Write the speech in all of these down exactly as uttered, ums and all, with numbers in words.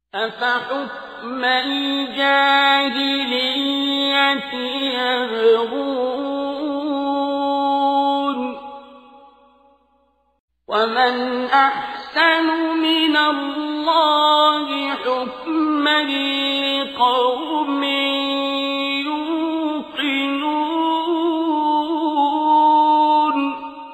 أفحكم الجاهلية يبغون ومن أحسن من الله حكما لقوم يوقنون.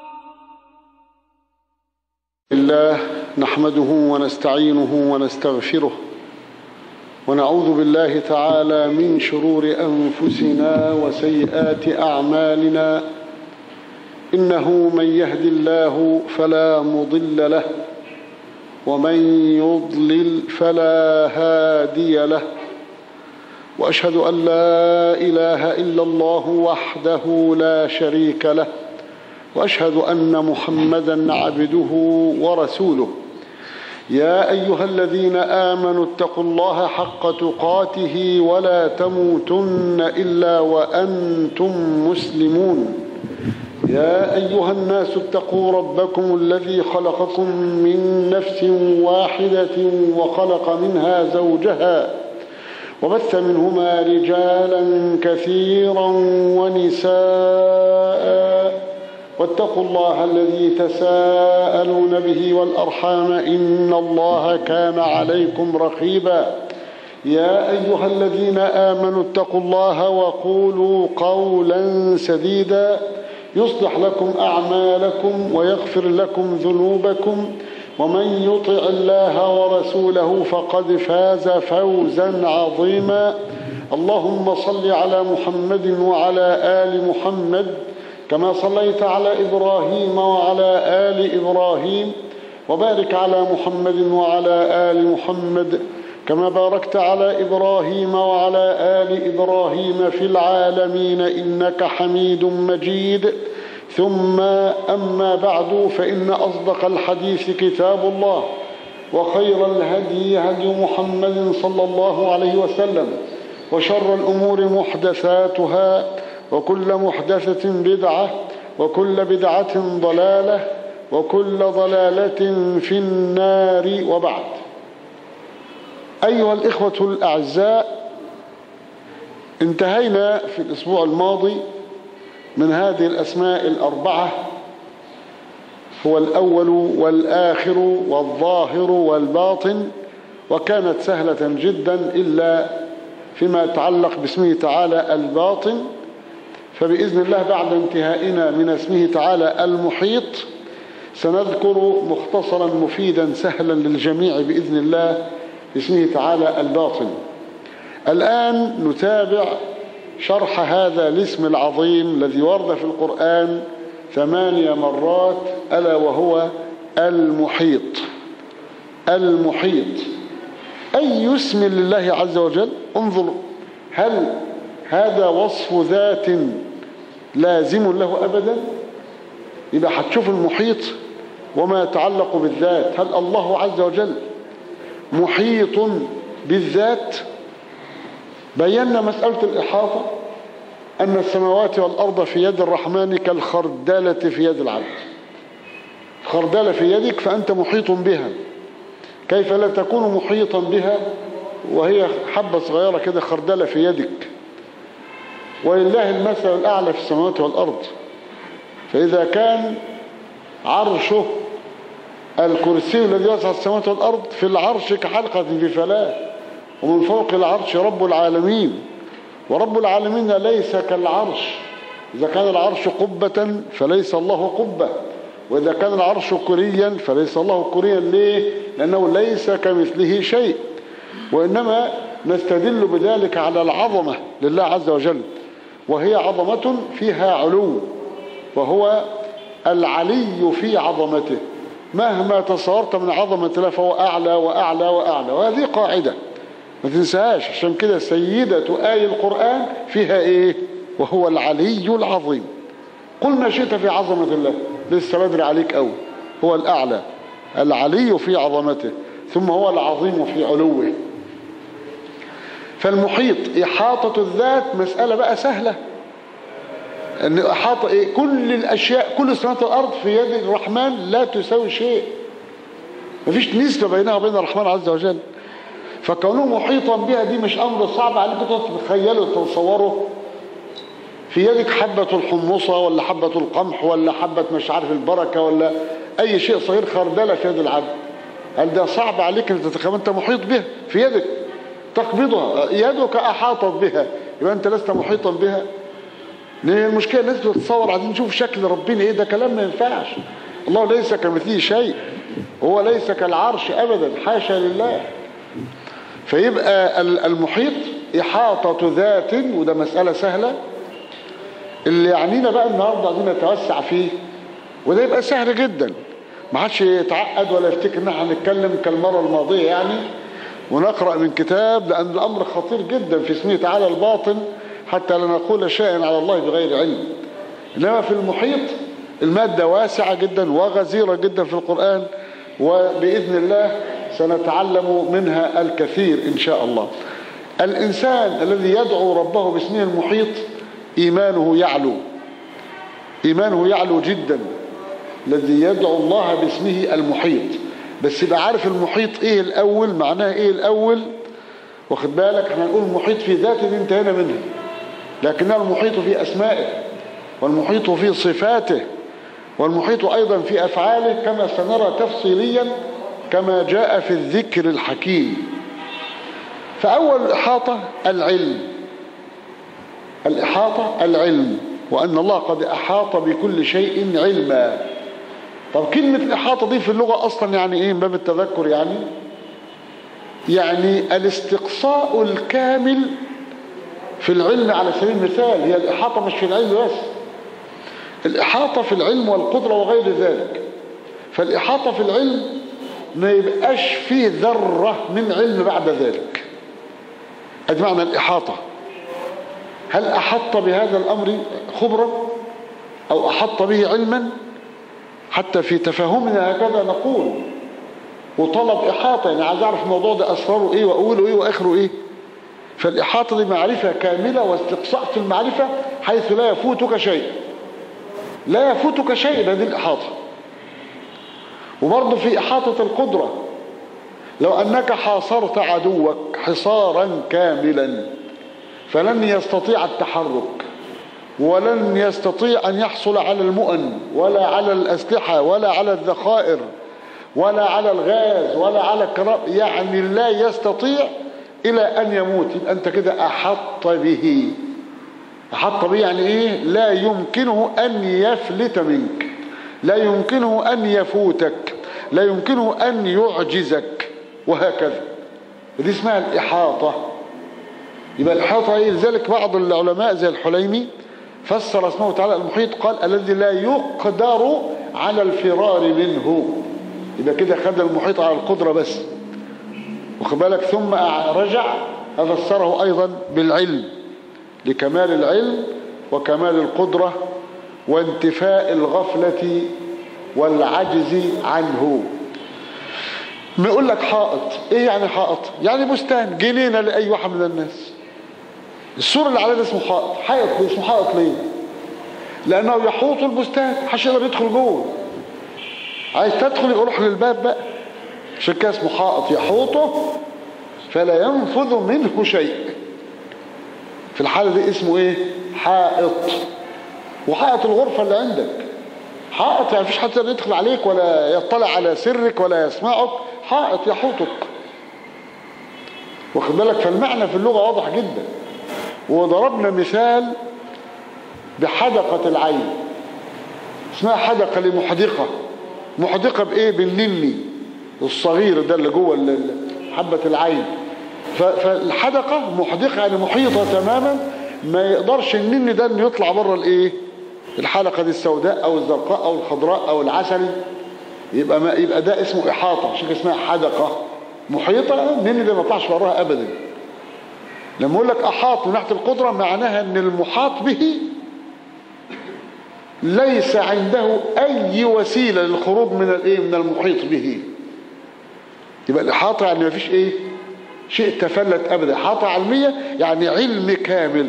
الله نحمده ونستعينه ونستغفره ونعوذ بالله تعالى من شرور أنفسنا وسيئات أعمالنا، إنه من يهد الله فلا مضل له ومن يضلل فلا هادي له، وأشهد أن لا إله إلا الله وحده لا شريك له، وأشهد أن محمدًا عبده ورسوله. يا أيها الذين آمنوا اتقوا الله حق تقاته ولا تموتن إلا وأنتم مسلمون. يا أيها الناس اتقوا ربكم الذي خلقكم من نفس واحدة وخلق منها زوجها وبث منهما رجالا كثيرا ونساء، واتقوا الله الذي تساءلون به والأرحام إن الله كان عليكم رقيبا. يا أيها الذين آمنوا اتقوا الله وقولوا قولا سديدا يصلح لكم أعمالكم ويغفر لكم ذنوبكم، ومن يطع الله ورسوله فقد فاز فوزا عظيما. اللهم صل على محمد وعلى آل محمد كما صليت على إبراهيم وعلى آل إبراهيم، وبارك على محمد وعلى آل محمد كما باركت على إبراهيم وعلى آل إبراهيم في العالمين إنك حميد مجيد. ثم أما بعد، فإن أصدق الحديث كتاب الله، وخير الهدي هدي محمد صلى الله عليه وسلم، وشر الأمور محدثاتها، وكل محدثة بدعة، وكل بدعة ضلالة، وكل ضلالة في النار. وبعد، أيها الإخوة الأعزاء، انتهينا في الأسبوع الماضي من هذه الأسماء الأربعة، هو الأول والآخر والظاهر والباطن، وكانت سهلة جدا إلا فيما يتعلق باسمه تعالى الباطن. فبإذن الله بعد انتهائنا من اسمه تعالى المحيط سنذكر مختصرا مفيدا سهلا للجميع بإذن الله اسمه تعالى الباطن. الآن نتابع شرح هذا الاسم العظيم الذي ورد في القرآن ثمانية مرات، ألا وهو المحيط. المحيط أي اسم لله عز وجل؟ انظر، هل هذا وصف ذات لازم له أبدا؟ يبقى هتشوف المحيط وما يتعلق بالذات. هل الله عز وجل محيط بالذات؟ بينا مسألة الإحاطة، أن السماوات والأرض في يد الرحمن كالخردلة في يد العبد. خردلة في يدك فأنت محيط بها، كيف لا تكون محيطا بها وهي حبة صغيرة كده خردلة في يدك؟ ولله المثل الأعلى في السماوات والأرض. فإذا كان عرشه الكرسي الذي وسع السماوات والأرض في العرش كحلقة في فلاة، ومن فوق العرش رب العالمين، ورب العالمين ليس كالعرش. إذا كان العرش قبة فليس الله قبة، وإذا كان العرش كريا فليس الله كريا. ليه؟ لأنه ليس كمثله شيء. وإنما نستدل بذلك على العظمة لله عز وجل، وهي عظمة فيها علو، وهو العلي في عظمته. مهما تصورت من عظمة الله فهو أعلى وأعلى وأعلى، وهذه قاعدة ما تنساهاش. عشان كده سيدة آي القرآن فيها إيه؟ وهو العلي العظيم. قلنا شئت في عظمة الله، لسه بدري عليك أوي. هو الأعلى، العلي في عظمته، ثم هو العظيم في علوه. فالمحيط إحاطة الذات مسألة بقى سهلة، أن أحاط إيه؟ كل الأشياء، كل السماوات والأرض في يد الرحمن لا تساوي شيء، مفيش نسبة بينها وبين الرحمن عز وجل. فكونه محيطا بها دي مش امر صعب عليك تتخيله تتصوره. في يدك حبة الحمصة ولا حبة القمح ولا حبة مش عارف البركة ولا اي شيء صغير، خردلة في يد العبد، هل ده صعب عليك ان تتخيل انت محيط بها في يدك تقبضها، يدك احاطت بها، يبقى انت لست محيطا بها. ليه المشكلة؟ الناس بتتصور عايزين نشوف شكل ربنا ايه، ده كلام ما ينفعش. الله ليس كمثله شيء، هو ليس كالعرش ابدا، حاشا لله. فيبقى المحيط احاطة ذات، وده مسألة سهلة. اللي يعنينا بقى النهارده عايزين نتوسع فيه، وده يبقى سهل جدا، ما حدش يتعقد ولا يفتكر ان احنا هنتكلم كالمره الماضيه يعني ونقرا من كتاب، لان الامر خطير جدا في اسمه تعالى الباطن، حتى لا نقول شيئا على الله بغير علم. انما في المحيط الماده واسعه جدا وغزيره جدا في القران، وباذن الله سنتعلم منها الكثير ان شاء الله. الانسان الذي يدعو ربه باسمه المحيط ايمانه يعلو، ايمانه يعلو جدا، الذي يدعو الله باسمه المحيط. بس يبقى عارف المحيط ايه الاول، معناه ايه الاول، واخد بالك؟ احنا هنقول المحيط في ذاته دي انتهينا منها، لكنه المحيط في اسمائه، والمحيط في صفاته، والمحيط ايضا في افعاله، كما سنرى تفصيليا كما جاء في الذكر الحكيم. فاول احاطه العلم، الاحاطه العلم، وان الله قد احاط بكل شيء علما. طب كلمة الإحاطة دي في اللغة أصلا يعني إيه؟ من باب التذكر يعني يعني الاستقصاء الكامل في العلم على سبيل المثال. هي الإحاطة مش في العلم بس، الإحاطة في العلم والقدرة وغير ذلك. فالإحاطة في العلم ما يبقاش فيه ذرة من علم بعد ذلك، أدي معنى الإحاطة. هل أحط بهذا الأمر خبرا أو أحط به علما؟ حتى في تفاهمنا هكذا نقول، وطلب إحاطة، يعني عايز أعرف الموضوع ده أسراره إيه وأقوله إيه وآخره إيه. فالإحاطة دي معرفة كاملة واستقصاء في المعرفة حيث لا يفوتك شيء، لا يفوتك شيء، هذه الإحاطة. وبرضه في إحاطة القدرة، لو أنك حاصرت عدوك حصارا كاملا فلن يستطيع التحرك، ولن يستطيع أن يحصل على المؤن ولا على الأسلحة ولا على الذخائر ولا على الغاز ولا على الكراب، يعني لا يستطيع إلى أن يموت. يبقى أنت كده أحط به. أحط به يعني إيه؟ لا يمكنه أن يفلت منك، لا يمكنه أن يفوتك، لا يمكنه أن يعجزك، وهكذا. ودي اسمها الإحاطة. يبقى الإحاطة إيه؟ لذلك بعض العلماء زي الحليمي فسر اسمه تعالى المحيط، قال الذي لا يقدر على الفرار منه. يبقى كده خد المحيط على القدرة بس، واخد بالك؟ ثم رجع فسره أيضا بالعلم، لكمال العلم وكمال القدرة وانتفاء الغفلة والعجز عنه. ما يقول لك حائط، ايه يعني حائط؟ يعني بستان، جنينة لأي واحد من الناس. السور اللي عليه ده اسمه حائط. حائط اسمه حائط ليه؟ لأنه يحوط البستان، محدش يقدر يدخل جوه. عايز تدخل يبقى روح للباب بقى، عشان كده اسمه حائط، يحوطه فلا ينفذ منه شيء. في الحالة دي اسمه ايه؟ حائط. وحائط الغرفة اللي عندك حائط، يعني مفيش حد يقدر يدخل عليك ولا يطلع على سرك ولا يسمعك. حائط يحوطك، واخد بالك؟ فالمعنى في اللغة واضح جدا. وضربنا مثال بحدقة العين، اسمها حدقة لمحدقة. محدقة بايه؟ بالنني الصغير ده اللي جوه حبة العين. فالحدقة محدقة يعني محيطة تماما، ما يقدرش النني ده انه يطلع بره الايه؟ الحلقة دي السوداء او الزرقاء او الخضراء او العسلي. يبقى ما يبقى ده اسمه احاطة، عشان كده اسمها حدقة محيطة. النني ده ما يطلعش براها ابدا. لما اقول لك احاط من ناحية القدرة، معناها ان المحاط به ليس عنده اي وسيلة للخروج من الايه؟ من المحيط به. يبقى الاحاطة يعني ما فيش ايه؟ شيء تفلت ابدا. احاطة علمية يعني علم كامل.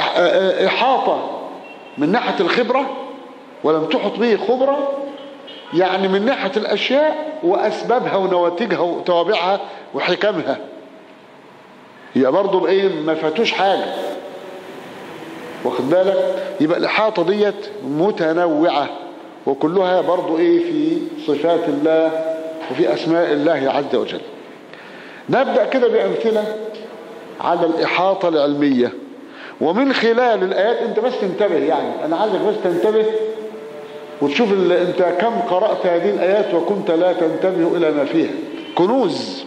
احاطة من ناحية الخبرة، ولم تحط به خبرة، يعني من ناحية الأشياء وأسبابها ونواتجها وتوابعها وحكمها، يبقى برضه بإيه ما فاتوش حاجة، واخد بالك؟ يبقى الإحاطة ديت متنوعة وكلها برضه إيه في صفات الله وفي أسماء الله عز وجل. نبدأ كده بأمثلة على الإحاطة العلمية، ومن خلال الآيات أنت بس تنتبه، يعني أنا عايزك بس تنتبه وتشوف أنت كم قرأت هذه الآيات وكنت لا تنتبه إلى ما فيها، كنوز.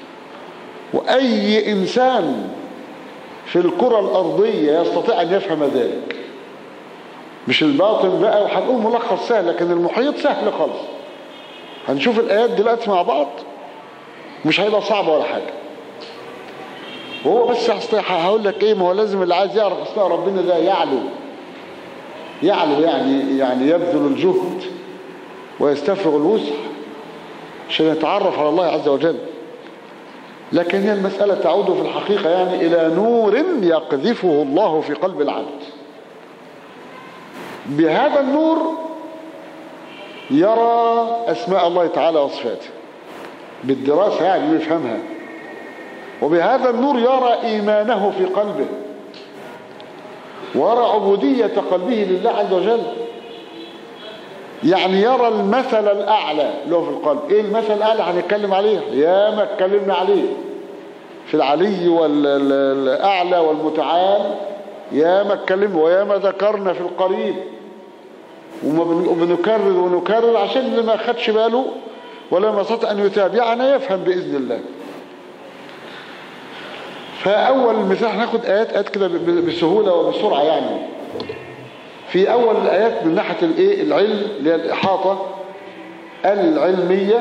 وأي إنسان في الكرة الأرضية يستطيع أن يفهم ذلك، مش الباطن بقى، وهنقول ملخص سهل، لكن المحيط سهل خالص. هنشوف الآيات دلوقتي مع بعض، مش هيبقى صعب ولا حاجة. وهو بس هقول لك ايه، ما هو لازم اللي عايز يعرف اسماء ربنا ده يعلو يعلو يعني يعني يبذل الجهد ويستفرغ الوسع عشان يتعرف على الله عز وجل. لكن هي المسألة تعود في الحقيقة يعني إلى نور يقذفه الله في قلب العبد، بهذا النور يرى أسماء الله تعالى وصفاته بالدراسة يعني يفهمها، وبهذا النور يرى إيمانه في قلبه ويرى عبودية قلبه لله عز وجل، يعني يرى المثل الأعلى له في القلب. إيه المثل الأعلى هنتكلم عليه، يا ما اتكلمنا عليه في العلي والأعلى والمتعال، يا ما اتكلمنا ويا ما ذكرنا في القريب، وبنكرر ونكرر عشان اللي ما خدش باله ولا ما استطاع أن يتابعنا يفهم بإذن الله. فأول مثال هناخد آيات آيات كده بسهولة وبسرعة. يعني في أول الآيات من ناحية الإيه العلم اللي هي الإحاطة العلمية،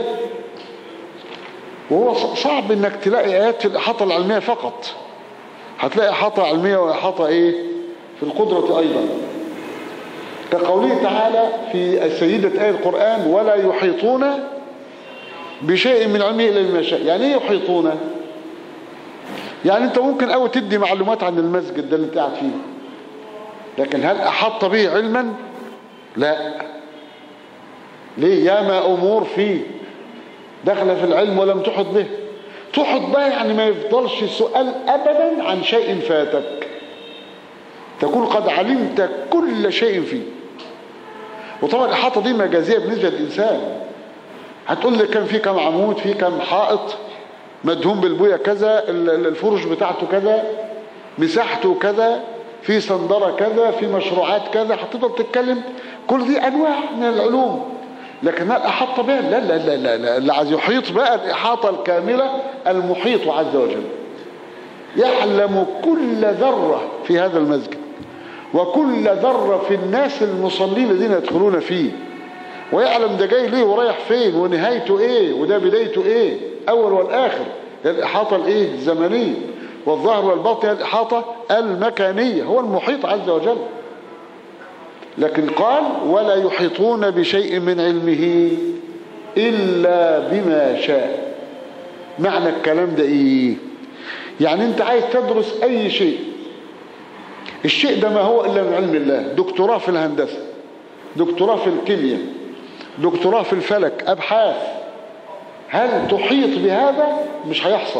وهو صعب إنك تلاقي آيات في الإحاطة العلمية فقط، هتلاقي إحاطة علمية وإحاطة إيه في القدرة أيضا، كقوله تعالى في سيدة آية القرآن ولا يحيطون بشيء من علمه إلا بما شاء. يعني إيه يحيطون؟ يعني انت ممكن أو تدي معلومات عن المسجد ده اللي انت قاعد فيه، لكن هل أحط به علما؟ لا. ليه؟ ياما أمور فيه داخله في العلم ولم تحط به. تحط به يعني ما يفضلش سؤال أبدا عن شيء فاتك، تكون قد علمت كل شيء فيه. وطبعا الإحاطة دي مجازية بالنسبة للإنسان، هتقول لي كان في كم عمود، في كم حائط مدهون بالبوية كذا، الفرش بتاعته كذا، مساحته كذا، في صندرة كذا، في مشروعات كذا، هتفضل تتكلم. كل دي أنواع من العلوم، لكن هل أحاط بها؟ لا لا لا لا, لا. اللي عايز يحيط بقى الإحاطة الكاملة المحيط عز وجل، يعلم كل ذرة في هذا المسجد وكل ذرة في الناس المصلين الذين يدخلون فيه، ويعلم ده جاي ليه ورايح فين ونهايته ايه وده بدايته ايه، اول والاخر. الإحاطة الايه الزمنية، والظاهر والباطن الإحاطة المكانية، هو المحيط عز وجل. لكن قال ولا يحيطون بشيء من علمه إلا بما شاء. معنى الكلام ده ايه؟ يعني انت عايز تدرس اي شيء، الشيء ده ما هو إلا من علم الله. دكتوراه في الهندسة، دكتوراه في الكيمياء، دكتوراه في الفلك، أبحاث، هل تحيط بهذا؟ مش هيحصل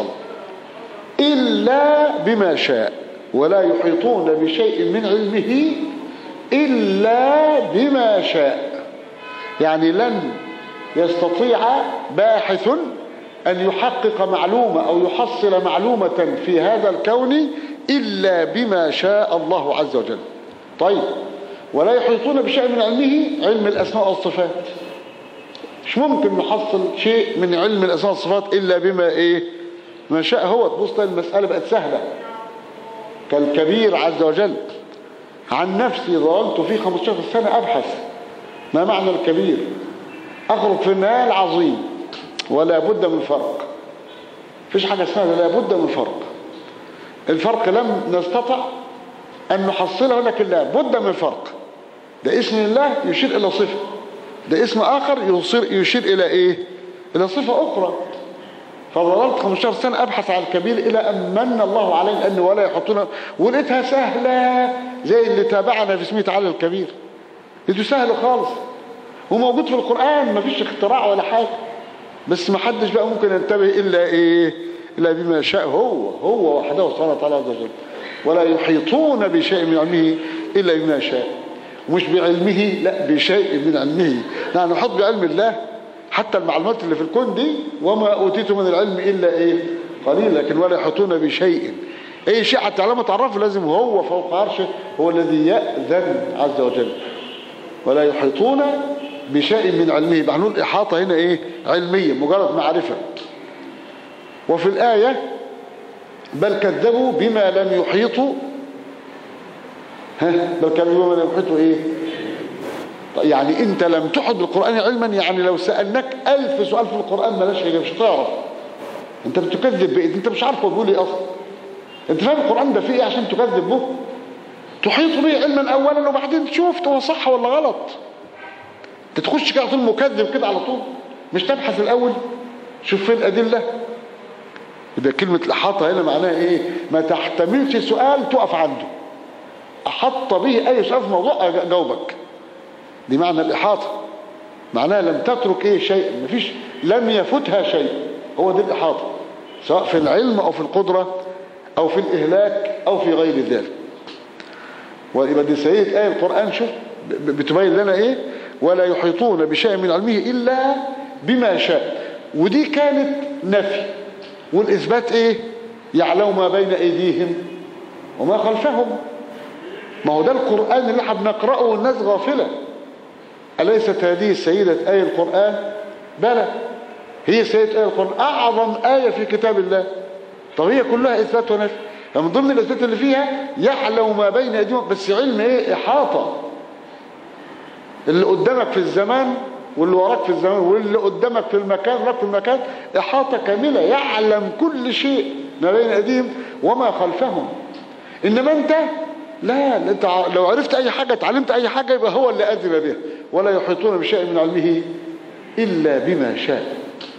إلا بما شاء. ولا يحيطون بشيء من علمه إلا بما شاء، يعني لن يستطيع باحث أن يحقق معلومة أو يحصل معلومة في هذا الكون إلا بما شاء الله عز وجل. طيب، ولا يحيطون بشيء من علمه، علم الأسماء والصفات، مش ممكن نحصل شيء من علم الأسماء والصفات إلا بما إيه ما شاء هو. تبص المسألة بقت سهلة كالكبير عز وجل. عن نفسي ظللت في خمسة عشر سنة أبحث ما معنى الكبير، أخرج في النهاية العظيم، ولا بد من فرق. فيش حاجة اسمها لا بد من فرق. الفرق لم نستطع أن نحصله، لكن لا بد من فرق. ده اسم الله يشير إلى صفة، ده اسم آخر يشير إلى إيه؟ إلى صفة أخرى. فظللت خمسة عشر سنة أبحث عن الكبير إلى أن من الله علينا لأنه ولا يحطونه، ولقيتها سهلة زي اللي تابعنا في اسمه تعالى الكبير. لقيته سهل خالص، وموجود في القرآن، ما فيش اختراع ولا حاجة، بس ما حدش بقى ممكن ينتبه إلا إيه؟ إلا بما شاء هو هو وحده سبحانه وتعالى عز وجل. ولا يحيطون بشيء من علمه إلا بما شاء. ومش بعلمه، لا بشيء من علمه. نحن نحط بعلم الله حتى المعلومات اللي في الكون دي، وما أوتيت من العلم إلا إيه؟ قليل. لكن ولا يحيطون بشيء، أي شيء حتى علامة تعرفه لازم هو فوق عرشه هو الذي يأذن عز وجل. ولا يحيطون بشيء من علمه. بحنقول الإحاطة هنا إيه؟ علمية، مجرد معرفة. وفي الآية بل كذبوا بما لم يحيطوا ها بل كذبوا بما لم يحيطوا إيه؟ يعني أنت لم تحط بالقرآن علما، يعني لو سألناك ألف سؤال في القرآن ملاش إجابة، مش هتعرف. أنت بتكذب بإيه؟ أنت مش عارف هو بيقول إيه أصلا. أنت فاهم القرآن ده فيه إيه عشان تكذب به؟ تحيط به علما أولا، وبعدين تشوف هو صح ولا غلط. تتخش كده على طول مكذب كده على طول، مش تبحث الأول شوف فين الأدلة. يبقى كلمة الإحاطة هنا معناها إيه؟ ما تحتملش سؤال تقف عنده، أحط به أي سؤال في موضوع أجاوبك. دي معنى الإحاطة، معناها لم تترك إيه شيء، مفيش لم يفتها شيء. هو دي الإحاطة، سواء في العلم أو في القدرة أو في الإهلاك أو في غير ذلك. ويبقى دي سيئة آية القرآن، شوف بتبين لنا إيه؟ ولا يحيطون بشيء من علمه إلا بما شاء. ودي كانت نفي، والإثبات إيه؟ يعلم ما بين أيديهم وما خلفهم. ما هو ده القرآن اللي احنا بنقرأه والناس غافلة. أليست هذه سيدة آية القرآن؟ بلى، هي سيدة آية القرآن، أعظم آية في كتاب الله. طب هي كلها إثبات ونفي. فمن ضمن الإثبات اللي فيها يعلم ما بين أيديهم، بس علم إيه؟ إحاطة. اللي قدامك في الزمان واللي وراك في الزمان واللي قدامك في المكان وراك في المكان، إحاطة كاملة، يعلم كل شيء ما بين أيديهم وما خلفهم. إنما أنت لا، أنت لو عرفت أي حاجة اتعلمت أي حاجة يبقى هو اللي أذن بها. ولا يحيطون بشيء من علمه إلا بما شاء.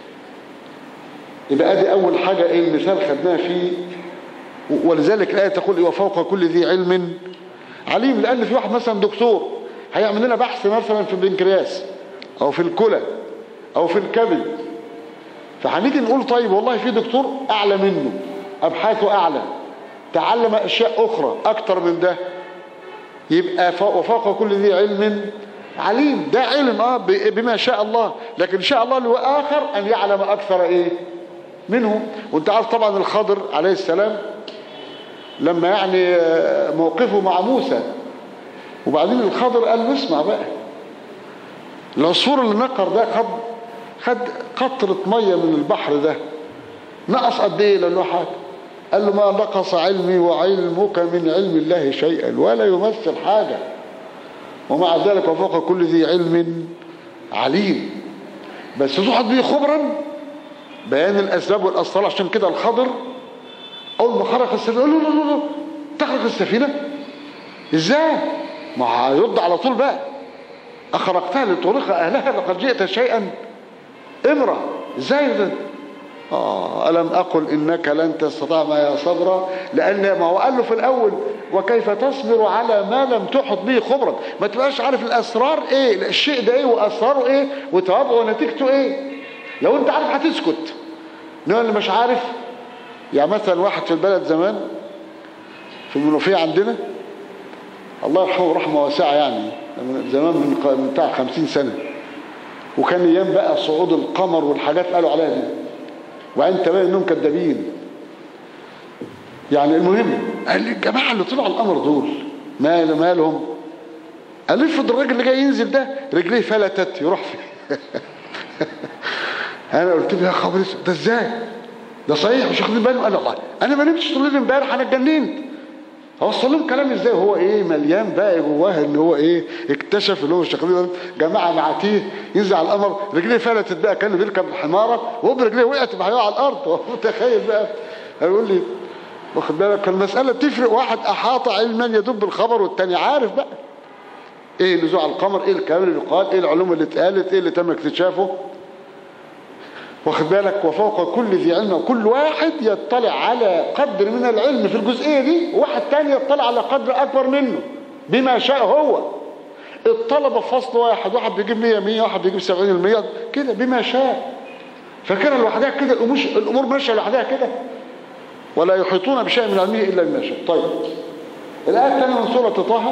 يبقى دي أول حاجة إيه المثال خدناها فيه. ولذلك الآية تقول وفوق كل ذي علم عليم. لأن في واحد مثلا دكتور هيعمل لنا بحث مثلا في البنكرياس أو في الكلى أو في الكبد، فهنيجي نقول طيب والله في دكتور أعلى منه، أبحاثه أعلى، تعلم أشياء أخرى أكتر من ده، يبقى وفوق كل ذي علم عليم. ده علم آه بما شاء الله، لكن شاء الله له آخر أن يعلم أكثر إيه منه. وانت عارف طبعا الخضر عليه السلام لما يعني موقفه مع موسى، وبعدين الخضر قال له اسمع بقى، العصفور اللي نقر ده خد خد قطرة مية من البحر ده، نقص قد ايه؟ لانه حاجة. قال له ما نقص علمي وعلمك من علم الله شيئا ولا يمثل حاجة، ومع ذلك وفوق كل ذي علم عليم. بس تحط به خبرا بيان الاسباب والاسرار. عشان كده الخضر اول ما خرق السفينه قال له لا لا لا تخرق السفينه ازاي؟ ما هيرد على طول بقى، اخرقتها لتغرق اهلها لقد جئت شيئا امرا. ازاي ده؟ اه الم اقل انك لن تستطيع معي صبرا. لان ما هو قال له في الاول وكيف تصبر على ما لم تحط به خبرا. ما تبقاش عارف الاسرار ايه، الشيء ده ايه واسراره ايه وتوابعه ونتيجته ايه. لو انت عارف هتسكت. انما اللي مش عارف، يعني مثلا واحد في البلد زمان في المنوفيه عندنا الله يرحمه رحمه واسعه، يعني زمان من بتاع خمسين سنه، وكان ايام بقى صعود القمر والحاجات قالوا عليها دي، وبعدين تبين انهم كدابين. يعني المهم قال لي الجماعه اللي طلعوا القمر دول مال مالهم؟ قال لي افرض الراجل اللي جاي ينزل ده رجليه فلتت يروح فيه. انا قلت له يا خبر ده ازاي؟ ده صحيح مش واخدين بالهم؟ قال الله انا ما نمتش طول الليل امبارح انا اتجننت. هوصل لهم كلام ازاي؟ هو ايه مليان بقى جواه ان هو ايه اكتشف اللي هو مش واخدين. جماعه معاتيه ينزل على القمر رجليه فلتت بقى كانه بيركب حماره وهو برجليه وقعت هيقع على الارض. هو متخيل بقى؟ هيقول لي واخد بالك المساله بتفرق. واحد احاط علما يدب الخبر والتاني عارف بقى ايه اللي نزول على القمر، ايه الكلام اللي قال، ايه العلوم اللي اتقالت، ايه اللي تم اكتشافه. واخد بالك وفوق كل ذي علم، كل واحد يطلع على قدر من العلم في الجزئيه دي، وواحد تاني يطلع على قدر اكبر منه بما شاء هو. الطلبة في فصل واحد، واحد بيجيب مية مية، واحد بيجيب سبعين المية كده بما شاء. فكان لوحدها كده الأمور ماشية لوحدها كده، ولا يحيطون بشيء من علمه إلا بما شاء. طيب الآية الثانية من سورة طه،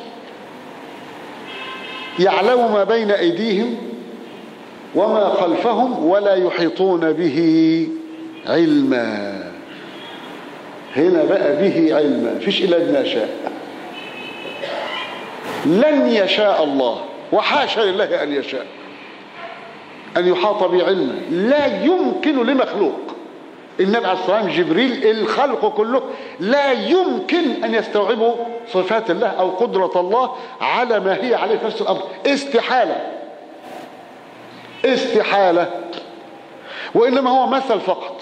يعلم ما بين أيديهم وما خلفهم ولا يحيطون به علما. هنا بقى به علما، فيش إلا بما شاء. لن يشاء الله، وحاشا لله أن يشاء أن يحاط به علما. لا يمكن لمخلوق، النبي عليه الصلاة والسلام، جبريل، الخلق كله لا يمكن أن يستوعبوا صفات الله أو قدرة الله على ما هي عليه في نفس الأمر. استحالة استحالة. وإنما هو مثل فقط،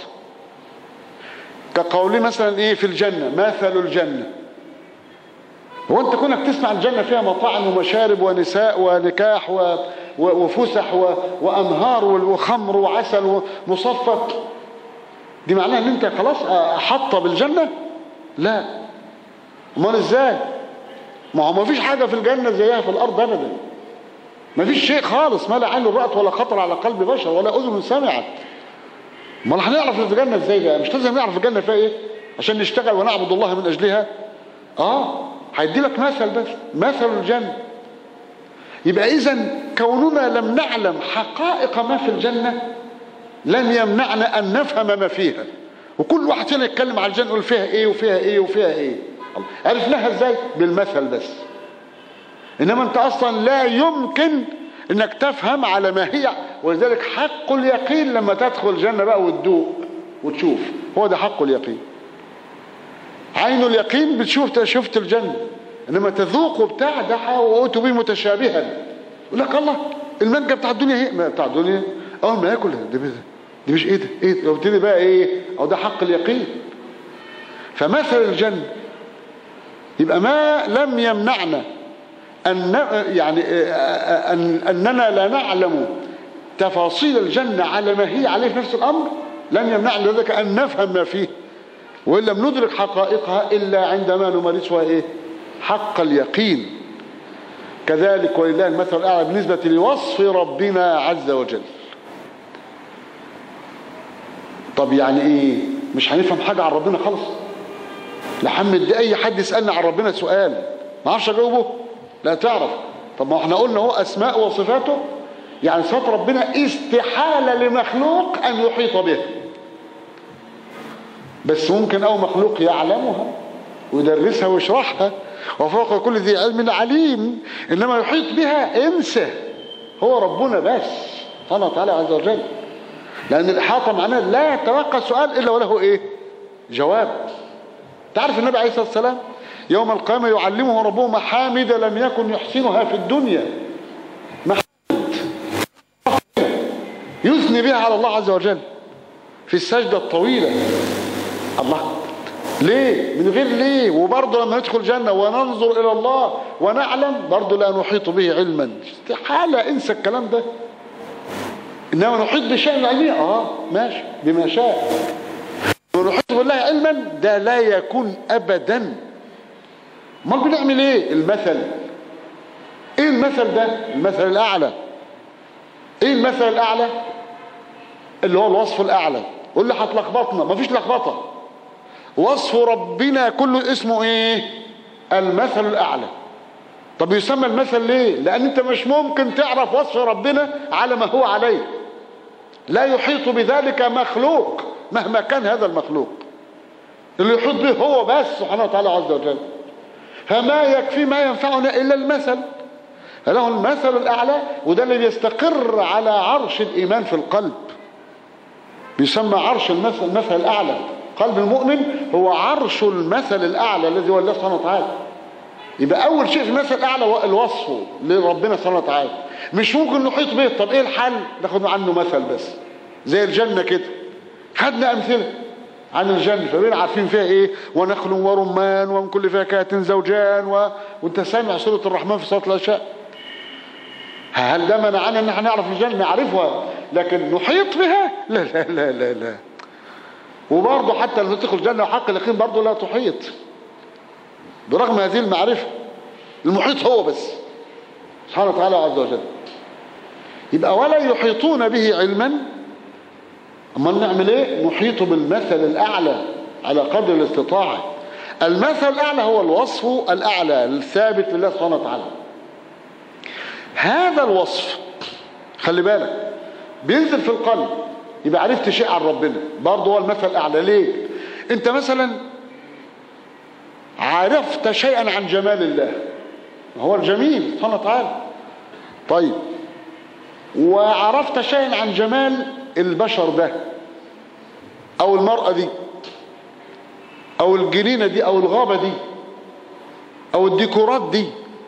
كقولي مثلا إيه في الجنة، مثل الجنة. هو أنت كونك تسمع الجنة فيها مطاعم ومشارب ونساء ونكاح و... وفسح و... وأنهار وخمر وعسل ومصفى، دي معناها ان انت خلاص احط بالجنة؟ لا. امال ازاي؟ ما هو ما فيش حاجة في الجنة زيها في الارض ابدا. ما فيش شيء خالص، ما لا عين رأت ولا خطر على قلب بشر ولا اذن سمعت. امال هنعرف الجنة ازاي بقى؟ مش لازم نعرف الجنة فيها ايه عشان نشتغل ونعبد الله من اجلها. اه هيدي لك مثل بس، مثل الجنة. يبقى اذا كوننا لم نعلم حقائق ما في الجنة لن يمنعنا أن نفهم ما فيها. وكل واحد فينا يتكلم على الجنة يقول فيها إيه وفيها إيه وفيها إيه. عرفناها إزاي؟ بالمثل بس. إنما أنت أصلا لا يمكن إنك تفهم على ما هي. ولذلك حق اليقين لما تدخل الجنة بقى وتدوق وتشوف، هو ده حق اليقين. عين اليقين بتشوف، شفت الجنة، إنما تذوق وبتاع ده وأوتوا به متشابها. يقول لك الله المانجا بتاع الدنيا هي ما بتاع الدنيا، اول ما ياكل دي, دي مش ايه ده ايه ده، وابتدي بقى ايه، او ده حق اليقين. فمثل الجنة يبقى ما لم يمنعنا ان يعني أن اننا لا نعلم تفاصيل الجنة على ما هي عليه في نفس الامر، لم يمنعنا ذلك ان نفهم ما فيه، وان لم ندرك حقائقها الا عندما نمارسها ايه، حق اليقين. كذلك ولله المثل الاعلى بالنسبة لوصف ربنا عز وجل. طب يعني ايه؟ مش هنفهم حاجة عن ربنا خالص؟ لحمد دي اي حد يسألنا عن ربنا سؤال ما اعرفش اجاوبه؟ لا تعرف. طب ما احنا قلنا هو اسماء وصفاته، يعني صفات ربنا استحالة لمخلوق ان يحيط بها، بس ممكن او مخلوق يعلمها ويدرسها ويشرحها، وفوق كل ذي علم عليم. انما يحيط بها انسى، هو ربنا بس سبحانه وتعالى عز وجل. لأن الإحاطة معناه لا يتوقع سؤال إلا وله إيه؟ جواب. تعرف النبي عليه الصلاة والسلام يوم القيامة يعلمه ربه محامد لم يكن يحسنها في الدنيا، محامد يثني بها على الله عز وجل في السجدة الطويلة. الله ليه؟ من غير ليه؟ وبرضه لما ندخل الجنة وننظر إلى الله ونعلم برضه لا نحيط به علما. استحالة، انسى الكلام ده. إنما نحيط بشيء علمي اه ماشي بما شاء. ونحيط بالله علما ده لا يكون ابدا. امال بنعمل ايه؟ المثل. ايه المثل ده؟ المثل الاعلى. ايه المثل الاعلى؟ اللي هو الوصف الاعلى. قول لي هتلخبطنا، مفيش لخبطه. وصف ربنا كله اسمه ايه؟ المثل الاعلى. طب يسمى المثل ليه؟ لان انت مش ممكن تعرف وصف ربنا على ما هو عليه. لا يحيط بذلك مخلوق مهما كان هذا المخلوق. اللي يحيط به هو بس سبحانه وتعالى عز وجل. فما يكفي ما ينفعنا الا المثل. فله المثل الاعلى، وده اللي بيستقر على عرش الايمان في القلب، بيسمى عرش المثل المثل الاعلى. قلب المؤمن هو عرش المثل الاعلى الذي هو الله سبحانه وتعالى. يبقى اول شيء في المثل الاعلى هو الوصف لربنا سبحانه وتعالى. مش ممكن نحيط به. طب ايه الحل؟ ناخد عنه مثل بس، زي الجنه كده. خدنا امثله عن الجنه فبقينا عارفين فيها ايه، ونخل ورمان ومن كل فاكهه زوجان و... وانت سامع سوره الرحمن في صلاه العشاء. هل ده منعنا ان احنا نعرف الجنه؟ نعرفها، لكن نحيط بها؟ لا لا لا لا لا. وبرضه حتى لما تدخل الجنه وحق اليقين برضه لا تحيط برغم هذه المعرفة. المحيط هو بس. سبحانه وتعالى عز وجل. يبقى ولا يحيطون به علما. اما نعمل ايه؟ نحيط بالمثل الاعلى على قدر الاستطاعة. المثل الاعلى هو الوصف الاعلى الثابت لله سبحانه وتعالى. هذا الوصف خلي بالك بينزل في القلب، يبقى عرفت شيء عن ربنا، برضه هو المثل الاعلى. ليه؟ انت مثلا عرفت شيئا عن جمال الله، هو الجميل سبحانه وتعالى. طيب، وعرفت شيئا عن جمال البشر ده، او المرأة دي، او الجنينة دي، او الغابة دي، او الديكورات دي.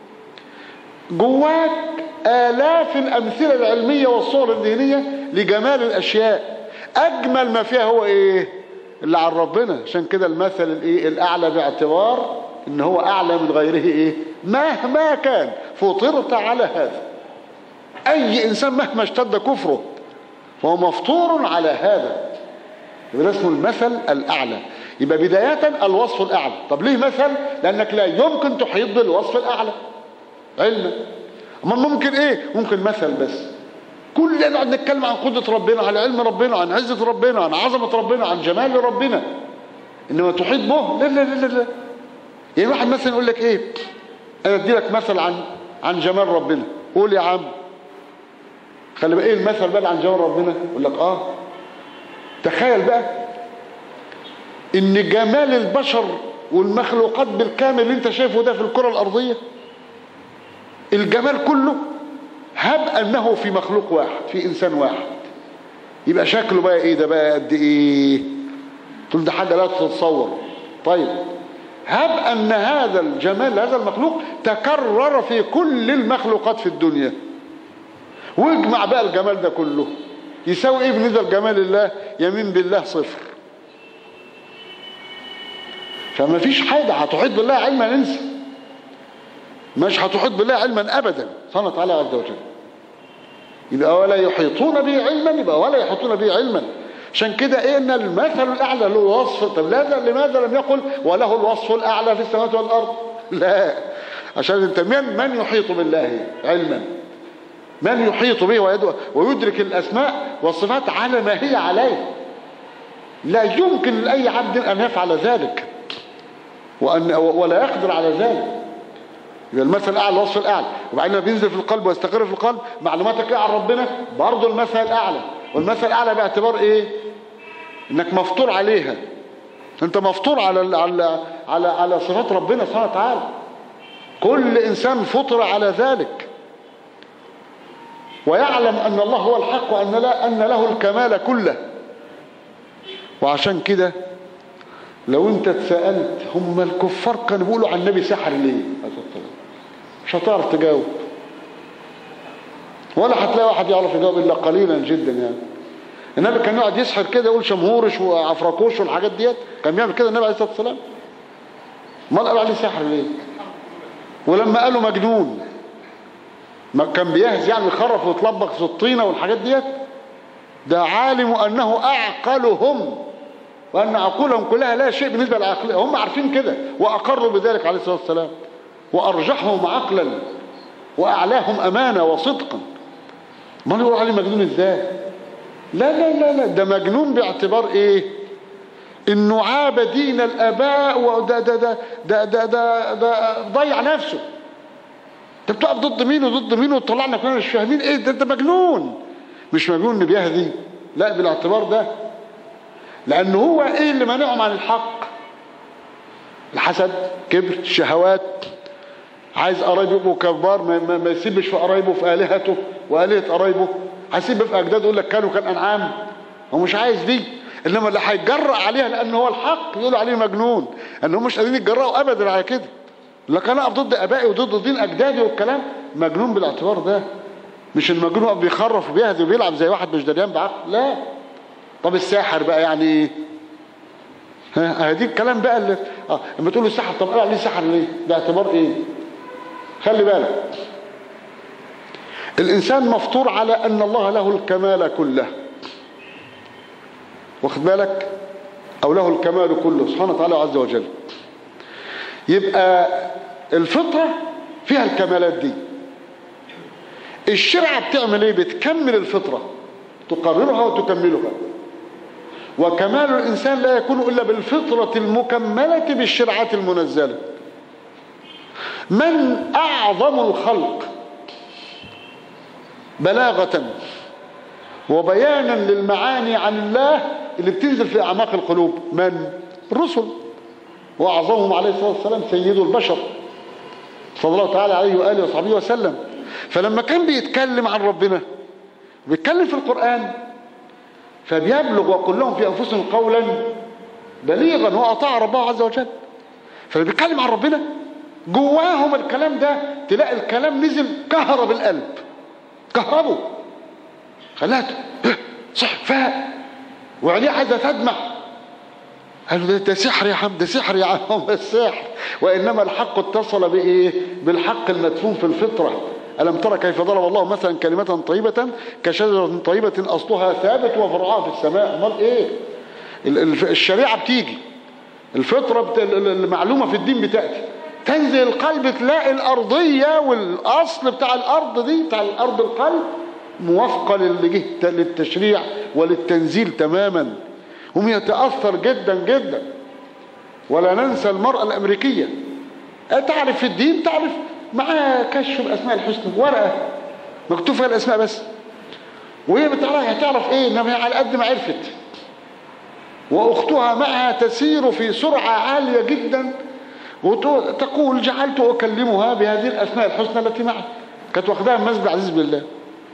جواك آلاف الأمثلة العلمية والصور الذهنية لجمال الأشياء. أجمل ما فيها هو إيه؟ اللي عن ربنا. عشان كده المثل الإيه؟ الأعلى، باعتبار إن هو أعلى من غيره إيه؟ مهما كان فطرت على هذا. أي إنسان مهما اشتد كفره فهو مفطور على هذا. يبقى اسمه المثل الأعلى. يبقى بداية الوصف الأعلى. طب ليه مثل؟ لأنك لا يمكن تحيط بالوصف الأعلى علما. أما ممكن إيه؟ ممكن مثل بس. كلنا نقعد نتكلم عن قدرة ربنا، عن علم ربنا، عن عزة ربنا، عن عظمة ربنا، عن جمال ربنا، إنما تحيط به لا لا لا لا. يعني واحد مثلا يقول لك إيه؟ أنا أدي لك مثل عن عن جمال ربنا. قول يا عم. خلي بقى إيه المثل بقى عن جمال ربنا؟ يقول لك آه تخيل بقى إن جمال البشر والمخلوقات بالكامل اللي أنت شايفه ده في الكرة الأرضية، الجمال كله، هب أنه في مخلوق واحد، في إنسان واحد، يبقى شكله بقى إيه ده بقى قد إيه؟ تقول ده حاجة لا تتصور. طيب، هب أن هذا الجمال هذا المخلوق تكرر في كل المخلوقات في الدنيا، واجمع بقى الجمال ده كله يساوي إيه بالنسبة لجمال الله؟ يمين بالله صفر. فما فيش حاجة هتحيط بالله علما، انسى، مش هتحيط بالله علما أبدا سبحانه وتعالى عز وجل. يبقى ولا يحيطون به علما، يبقى ولا يحيطون به علما. عشان كده إيه؟ إن المثل الأعلى له وصف. طب لا، لماذا لم يقل وله الوصف الأعلى في السماوات والأرض؟ لا، عشان انت من من يحيط بالله علما، من يحيط به ويدرك الأسماء والصفات على ما هي عليه. لا يمكن لأي عبد أن يفعل ذلك وأن ولا يقدر على ذلك. يبقى المثل الأعلى الوصف الأعلى. وبعدين بينزل في القلب ويستقر في القلب معلوماتك ايه عن ربنا، برضه المثل الأعلى. والمثل الأعلى باعتبار ايه؟ انك مفطور عليها. انت مفطور على على على على صفات ربنا سبحانه وتعالى. كل إنسان فطر على ذلك ويعلم أن الله هو الحق وأن لا أن له الكمال كله. وعشان كده لو انت اتسألت هم الكفار كانوا بيقولوا عن النبي سحر ليه، مش هتعرف تجاوب، ولا هتلاقي واحد يعرف يجاوب الا قليلا جدا. يعني النبي كان يقعد يسحر كده، يقول شمهورش وعفركوش والحاجات ديت، كان بيعمل كده النبي عليه الصلاه والسلام. امال قالوا عليه سحر ليه؟ ولما قالوا مجنون، ما كان بيهز يعني يخرف ويتلبخ في الطينه والحاجات ديت، ده عالم انه اعقلهم وأن عقولهم كلها لا شيء بالنسبة لعقلهم. هم عارفين كده وأقروا بذلك عليه الصلاة والسلام، وأرجحهم عقلا وأعلاهم أمانة وصدقا. ما نقول عليه مجنون إزاي؟ لا لا لا لا، ده مجنون باعتبار إيه؟ إنه عاب دين الآباء، وده ده ده ده ده ده, ده ضيع نفسه. أنت بتقف ضد مين وضد مين وتطلعنا كلنا مش فاهمين إيه ده؟ ده مجنون. مش مجنون إن بيهدي، لا، بالاعتبار ده، لأنه هو إيه اللي منعهم عن الحق؟ الحسد، كبر، الشهوات، عايز قرايبه يبقوا كبار، ما, ما, ما يسيبش في قرايبه في آلهته وآلهة قرايبه، هيسيب في أجداده يقول لك كانوا كان أنعام، هو مش عايز دي. إنما اللي هيتجرأ عليها لأنه هو الحق يقولوا عليه مجنون، أنهم مش قادرين يتجرأوا أبدا على كده. لكن أنا أقف ضد آبائي وضد دين أجدادي والكلام، مجنون بالاعتبار ده. مش المجنون بيخرف وبيهدي وبيلعب زي واحد مش دريان بعقل، لا. طب الساحر بقى يعني ايه؟ ها، هدي الكلام بقى اللي اه لما تقول له الساحر، طب قال عليه سحر ليه؟ باعتبار ايه؟ خلي بالك، الانسان مفطور على ان الله له الكمال كله، واخد بالك؟ او له الكمال كله سبحانه وتعالى عز وجل. يبقى الفطره فيها الكمالات دي، الشرعة بتعمل ايه؟ بتكمل الفطرة، تقررها وتكملها. وكمال الإنسان لا يكون إلا بالفطرة المكملة بالشرعات المنزلة. من أعظم الخلق بلاغة وبيانا للمعاني عن الله اللي بتنزل في أعماق القلوب؟ من؟ الرسل. وأعظمهم عليه الصلاة والسلام سيد البشر صلى الله تعالى عليه وآله وصحبه وسلم. فلما كان بيتكلم عن ربنا بيتكلم في القرآن فبيبلغ وقل لهم في أنفسهم قولا بليغا وأطاع ربه عز وجل. فلما بيتكلم عن ربنا جواهم الكلام ده، تلاقي الكلام نزل كهرب القلب، كهربه خلاته صح فاق وعليه عايزة تدمع. قالوا ده, ده سحر يا حمد، ده سحر يا عم. السحر وإنما الحق اتصل بإيه؟ بالحق المدفون في الفطرة. ألم ترى كيف ضرب الله مثلا كلمة طيبة كشجرة طيبة أصلها ثابت وفرعها في السماء. امال إيه؟ الشريعة بتيجي، الفطرة بت... المعلومة في الدين بتأتي، تنزل القلب تلاقي الأرضية والأصل بتاع الأرض دي، بتاع الأرض القلب موافقة للتشريع وللتنزيل تماما. هم يتأثر جدا جدا. ولا ننسى المرأة الأمريكية، تعرف في الدين، تعرف معها كشف الأسماء الحسنى، ورقة مكتوب فيها الأسماء بس، وهي بتعرف هتعرف إيه؟ إنما هي على قد ما عرفت. وأختها معها تسير في سرعة عالية جدا وتقول جعلت أكلمها بهذه الأسماء الحسنى التي معي. كانت واخداها من مسجد عزيز بالله.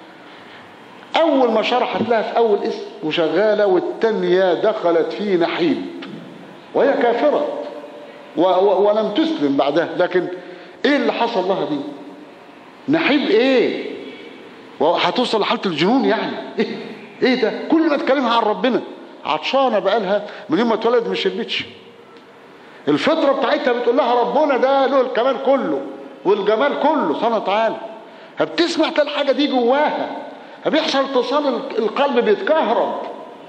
أول ما شرحت لها في أول اسم وشغالة، والتانية دخلت في نحيب وهي كافرة و و ولم تسلم بعدها. لكن إيه اللي حصل لها دي؟ نحيب إيه؟ وهتوصل لحالة الجنون يعني. إيه, إيه ده؟ كل ما تكلمها عن ربنا عطشانة بقالها من يوم ما اتولد ما شربتش. الفطرة بتاعتها بتقول لها ربنا ده له الكمال كله والجمال كله سبحانه وتعالى. فبتسمع تلاقي الحاجة دي جواها، فبيحصل اتصال القلب، بيتكهرب.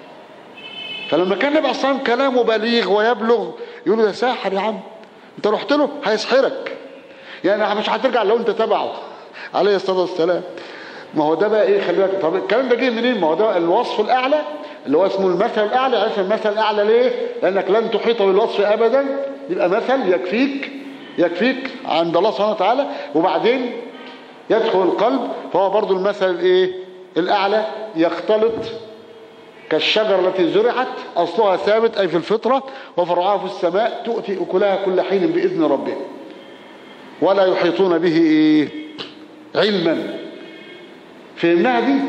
فلما كان النبي عليه الصلاة والسلام كلامه بليغ ويبلغ، يقولوا ده ساحر يا عم، انت رحت له هيسحرك، يعني مش هترجع لو انت تبعه عليه الصلاة والسلام. ما هو ده بقى ايه؟ خلي بالك. طب الكلام ده جه منين؟ ما هو ده الوصف الاعلى اللي هو اسمه المثل الاعلى. عارف المثل الاعلى ليه؟ لانك لن تحيط بالوصف ابدا، يبقى مثل يكفيك يكفيك عند الله سبحانه وتعالى. وبعدين يدخل القلب، فهو برضو المثل الايه الاعلى، يختلط كالشجرة التي زرعت اصلها ثابت اي في الفطرة وفرعها في السماء تؤتي اكلها كل حين باذن ربها ولا يحيطون به ايه علما. فهمناها دي؟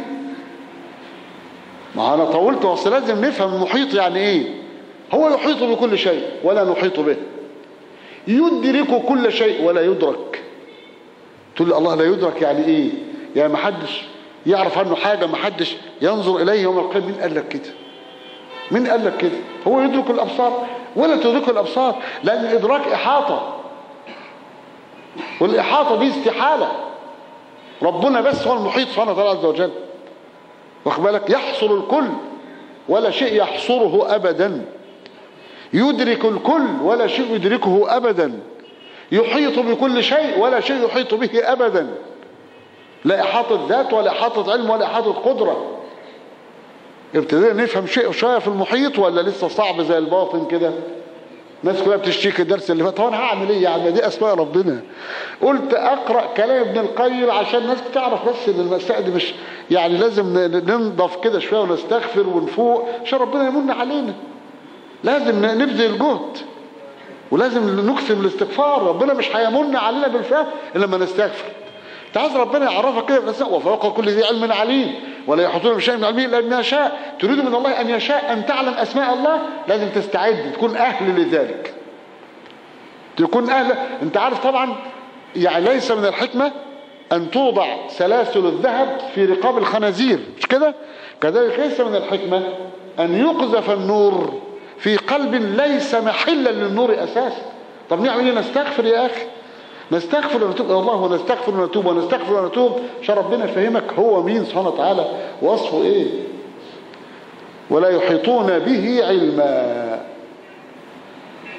ما انا طولت، اصل لازم نفهم المحيط يعني ايه. هو يحيط بكل شيء ولا نحيط به، يدرك كل شيء ولا يدرك. تقول لي الله لا يدرك يعني ايه؟ يعني ما حدش يعرف عنه حاجه، ما حدش ينظر اليه يوم القيامه. مين قال لك كده؟ مين قال لك كده؟ هو يدرك الابصار ولا تدرك الابصار، لان الادراك احاطه، والاحاطه دي استحاله. ربنا بس هو المحيط سبحانه وتعالى عز وجل، واخد بالك؟ يحصر الكل ولا شيء يحصره ابدا، يدرك الكل ولا شيء يدركه ابدا، يحيط بكل شيء ولا شيء يحيط به ابدا. لا احاطه ذات ولا احاطه علم ولا احاطه قدره. ابتدينا نفهم شيء شويه في المحيط ولا لسه صعب زي الباطن كده؟ الناس كلها بتشتكي الدرس اللي فات، هو انا هعمل ايه يعني؟ دي اسماء ربنا. قلت اقرا كلام ابن القيم عشان الناس تعرف بس ان المسائل دي مش يعني لازم ننضف كده شويه ونستغفر ونفوق عشان ربنا يمن علينا. لازم نبذل الجهد ولازم نكثر الاستغفار. ربنا مش هيمن علينا بالفهم الا لما نستغفر. انت عايز ربنا يعرفك كده في الاسماء، وفوق كل ذي علم عليم ولا يحيطون بشيء من علمه الا بما شاء. تريد من الله ان يشاء ان تعلم اسماء الله، لازم تستعد، تكون اهل لذلك، تكون اهل. انت عارف طبعا يعني ليس من الحكمه ان توضع سلاسل الذهب في رقاب الخنازير، مش كده؟ كذلك ليس من الحكمه ان يقذف النور في قلب ليس محلا للنور اساسا. طب نعمل ايه؟ نستغفر يا اخي، نستغفر ونتوب الى الله، ونستغفر ونتوب ونستغفر ونتوب عشان ربنا يفهمك هو مين سبحانه وتعالى، وصفه ايه. ولا يحيطون به علما.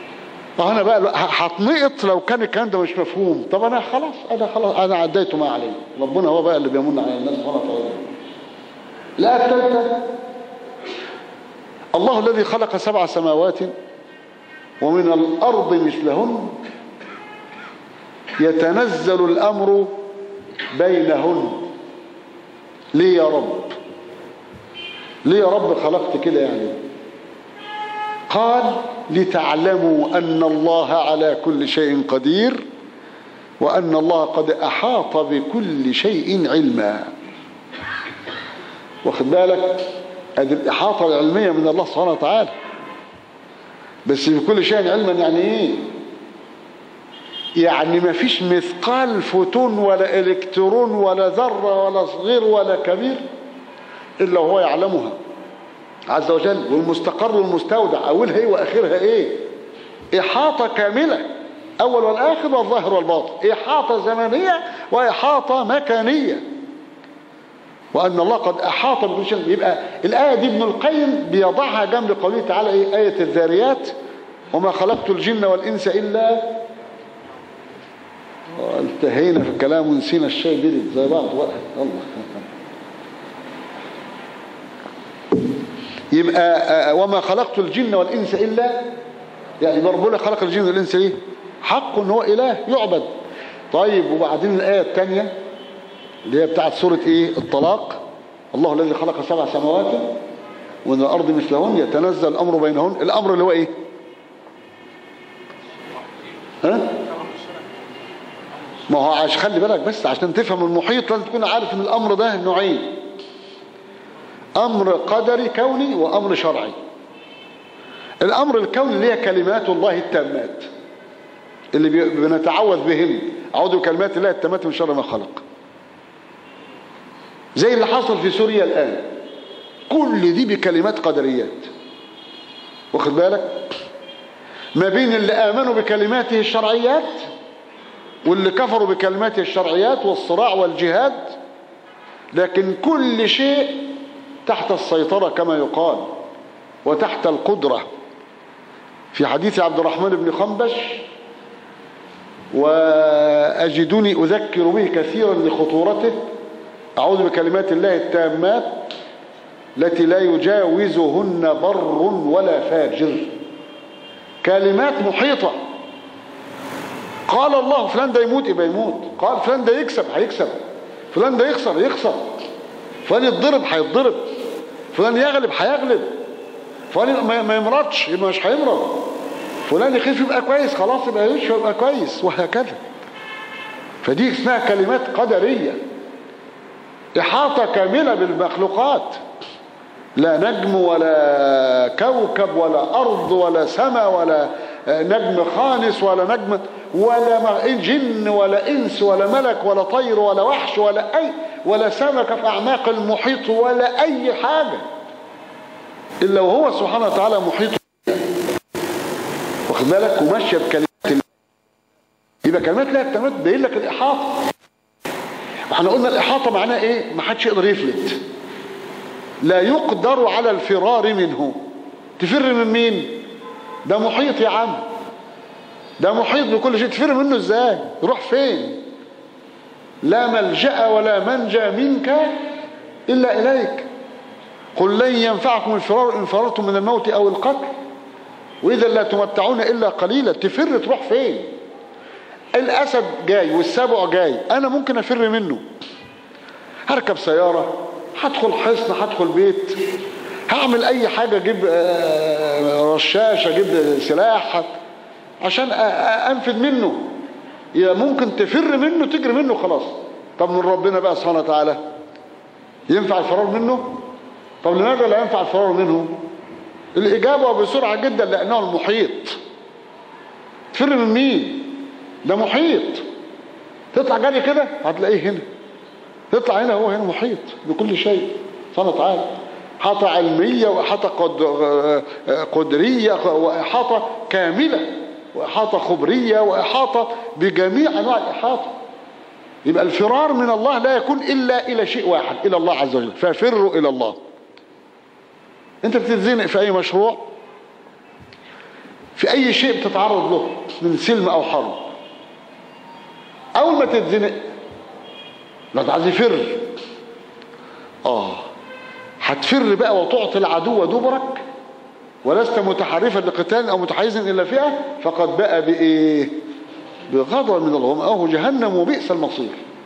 انا بقى هتنقط لو كان الكلام ده مش مفهوم. طب انا خلاص انا خلاص انا عديته ما عليه، ربنا هو بقى اللي بيمن على الناس سبحانه وتعالى. الآية الثالثة: الله الذي خلق سبع سماوات ومن الأرض مثلهن يتنزل الأمر بينهن. ليه يا رب؟ ليه يا رب خلقت كده يعني؟ قال: لتعلموا أن الله على كل شيء قدير وأن الله قد أحاط بكل شيء علما. واخد بالك؟ ادي الإحاطة العلمية من الله سبحانه وتعالى. بس بكل شيء علما يعني ايه؟ يعني ما فيش مثقال فوتون ولا الكترون ولا ذرة ولا صغير ولا كبير الا هو يعلمها عز وجل. والمستقر والمستودع اولها ايه واخرها ايه؟ احاطة كاملة، اول والاخر والظاهر والباطن، احاطة زمنية واحاطة مكانية. وأن الله قد أحاط بكل شيء. يبقى الآية دي ابن القيم بيضعها جنب قوله تعالى إيه؟ آية الذاريات: وما خلقت الجن والإنس إلا. انتهينا في الكلام ونسينا الشيء برد زي بعض بقى. الله. يبقى وما خلقت الجن والإنس إلا، يعني ربنا خلق الجن والإنس ليه؟ حق إن هو إله يعبد. طيب وبعدين الآية الثانية اللي هي بتاعت سورة ايه؟ الطلاق: الله الذي خلق سبع سماوات ومن الارض مثلهن يتنزل الامر بينهن. الامر اللي هو ايه؟ ها؟ ما هو عشان خلي بالك بس عشان تفهم المحيط لازم تكون عارف ان الامر ده نوعين: امر قدري كوني وامر شرعي. الامر الكوني اللي هي كلمات الله التامات اللي بنتعوذ بهن: اعوذ بكلمات الله التامات من شر ما خلق. زي اللي حصل في سوريا الآن، كل دي بكلمات قدريات. واخد بالك؟ ما بين اللي آمنوا بكلماته الشرعيات واللي كفروا بكلماته الشرعيات والصراع والجهاد، لكن كل شيء تحت السيطرة كما يقال وتحت القدرة. في حديث عبد الرحمن بن خنبش: وأجدني أذكر به كثيرا لخطورته، أعوذ بكلمات الله التامات التي لا يجاوزهن بر ولا فاجر. كلمات محيطة. قال الله فلان ده يموت يبقى يموت، قال فلان ده يكسب هيكسب، فلان ده يخسر يخسر، فلان يتضرب هيتضرب، فلان يغلب هيغلب، فلان ما يمرضش يبقى مش هيمرض، فلان يخف يبقى كويس خلاص يبقى يشفى يبقى كويس، وهكذا. فدي اسمها كلمات قدرية، إحاطة كاملة بالمخلوقات. لا نجم ولا كوكب ولا أرض ولا سماء ولا نجم خانس ولا نجم ولا جن ولا إنس ولا ملك ولا طير ولا وحش ولا أي ولا سمكة في أعماق المحيط ولا أي حاجة إلا وهو سبحانه وتعالى محيط. واخد بالك؟ وماشية بكلمات الله. يبقى كلمات الله التامات بيقول لك الإحاطة. واحنا قلنا الإحاطة معناها إيه؟ ما حدش يقدر يفلت، لا يقدر على الفرار منه. تفر من مين؟ ده محيط يا عم، ده محيط بكل شيء. تفر منه ازاي؟ يروح فين؟ لا ملجأ ولا منجا منك إلا إليك. قل لن ينفعكم الفرار إن فررتم من الموت أو القتل وإذا لا تمتعون إلا قليلا. تفر تروح فين؟ الأسد جاي والسبع جاي، أنا ممكن أفر منه. هركب سيارة، هدخل حصن، هدخل بيت، هعمل أي حاجة، أجيب رشاش، أجيب سلاح عشان أنفذ منه. يا ممكن تفر منه تجري منه خلاص. طب من ربنا بقى سبحانه وتعالى ينفع الفرار منه؟ طب لماذا لا ينفع الفرار منه؟ الإجابة بسرعة جدا: لأنه المحيط. تفر من مين؟ ده محيط. تطلع جري كده هتلاقيه هنا، تطلع هنا هو هنا محيط بكل شيء سبحانه وتعالى. إحاطة علمية وإحاطة قدرية وإحاطة كاملة وإحاطة خبرية وإحاطة بجميع أنواع الإحاطة. يبقى الفرار من الله لا يكون إلا إلى شيء واحد، إلى الله عز وجل. ففروا إلى الله. أنت بتتزنق في أي مشروع، في أي شيء بتتعرض له من سلم أو حرب، أول ما تتزنق لا عايز يفر، آه هتفر بقى وتعطي العدو دبرك ولست متحرفا لقتال أو متحيزا إلى فئة، فقد بقى بإيه؟ بغضب من الله ومأواه جهنم وبئس المصير.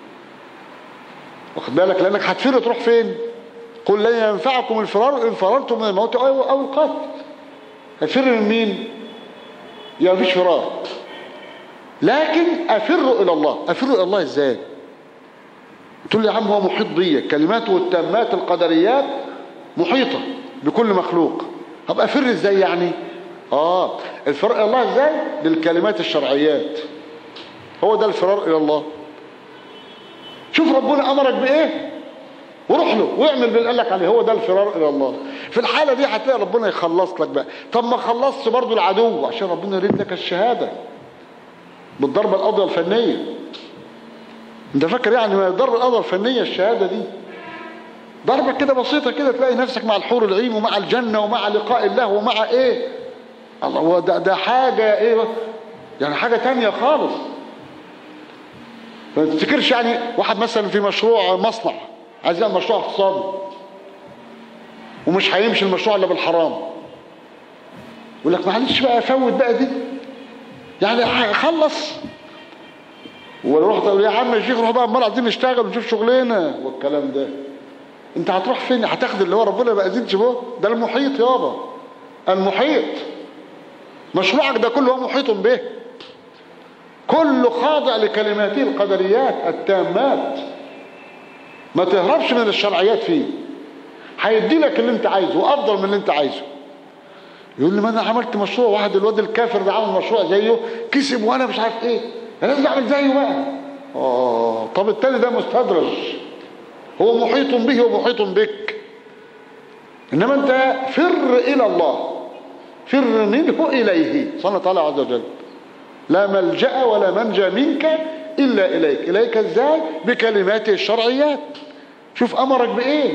واخد بالك؟ لأنك هتفر تروح فين؟ قل لن ينفعكم الفرار إن فررتم من الموت أو القتل. هتفر من مين؟ يا مفيش فرار. لكن أفر إلى الله. أفر إلى الله إزاي؟ تقول لي يا عم هو محيط بيا، كلماته التامات القدريات محيطة بكل مخلوق، طب أفر إزاي يعني؟ آه الفرار إلى الله إزاي؟ للكلمات الشرعيات، هو ده الفرار إلى الله. شوف ربنا أمرك بإيه وروح له واعمل باللي قال لك عليه، هو ده الفرار إلى الله. في الحالة دي هتلاقي ربنا يخلص لك بقى. طب ما خلصت برضو العدو عشان ربنا يريد لك الشهادة بالضربة القاضية الفنية. انت فاكر يعني ما الضربة القاضية الفنية الشهادة دي ضربة كده بسيطة كده تلاقي نفسك مع الحور العين ومع الجنة ومع لقاء الله ومع ايه الله، ده, ده حاجة ايه يعني، حاجة تانية خالص. ما تفتكرش يعني واحد مثلا في مشروع مصنع عايز يعمل مشروع اقتصادي ومش هيمشي المشروع الا بالحرام، يقول لك معلش بقى فوت بقى دي يعني خلص، ولا رحت تقول يا عم يا شيخ روح بقى امال عايزين نشتغل ونشوف شغلنا والكلام ده. انت هتروح فين؟ هتاخد اللي هو ربنا بقى زيد به؟ ده المحيط يابا، المحيط. مشروعك ده كله هو محيط به، كله خاضع لكلماته القدريات التامات. ما تهربش من الشرعيات فيه، هيدي لك اللي انت عايزه وافضل من اللي انت عايزه. يقول لي ما انا عملت مشروع، واحد الواد الكافر ده عمل مشروع زيه كسب وانا مش عارف ايه، انا لازم اعمل زيه بقى. اه طب التاني ده مستدرج، هو محيط به ومحيط بك. انما انت فر الى الله، فر منه اليه سبحانه وتعالى عز وجل. لا ملجأ ولا منجا منك الا اليك. اليك ازاي؟ بكلماته الشرعيات. شوف امرك بايه،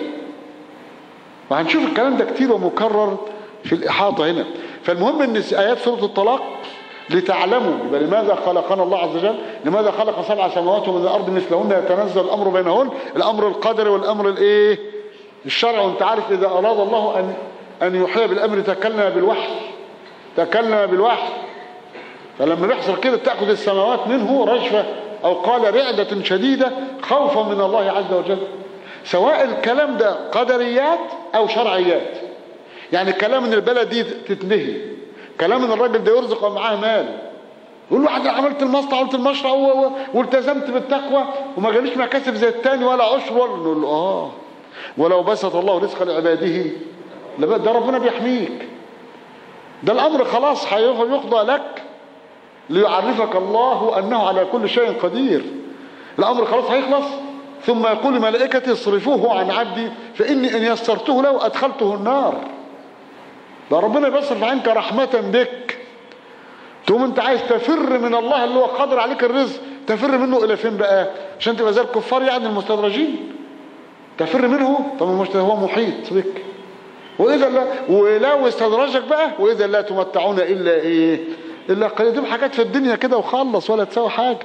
وهنشوف الكلام ده كتير ومكرر في الاحاطه هنا. فالمهم ان ايات سوره الطلاق لتعلموا يبقى لماذا خلقنا الله عز وجل، لماذا خلق سبع سماوات ومن الارض مثلهن يتنزل الامر بينهن، الامر القدري والامر الايه الشرعي. وانت عارف اذا اراد الله ان ان يحيي بالامر تكلم بالوحي، تكلم بالوحي. فلما بيحصل كده تاخذ السماوات منه رجفه او قال رعده شديده خوفا من الله عز وجل، سواء الكلام ده قدريات او شرعيات. يعني كلام ان البلد دي تتنهي، كلام ان الراجل ده يرزق ومعاه مال، يقول له انا عملت المصنع وعملت المشروع والتزمت بالتقوى وما جاليش مكاسب زي التاني ولا عشر ولا، نقول له اه ولو بسط الله رزق لعباده ده ربنا بيحميك. ده الامر خلاص هيقضى لك ليعرفك الله انه على كل شيء قدير. الامر خلاص هيخلص، ثم يقول لملائكته اصرفوه عن عبدي فاني ان يسرته له ادخلته النار. ده ربنا بيصرف عنك رحمة بك. تقوم انت عايز تفر من الله اللي هو قادر عليك الرزق، تفر منه الى فين بقى؟ عشان تبقى زي الكفار يعني المستدرجين تفر منه؟ طب هو محيط بك. واذا لا ولو استدرجك بقى واذا لا تمتعون الا ايه الا قليل. دي حاجات في الدنيا كده وخلص ولا تساوي حاجه.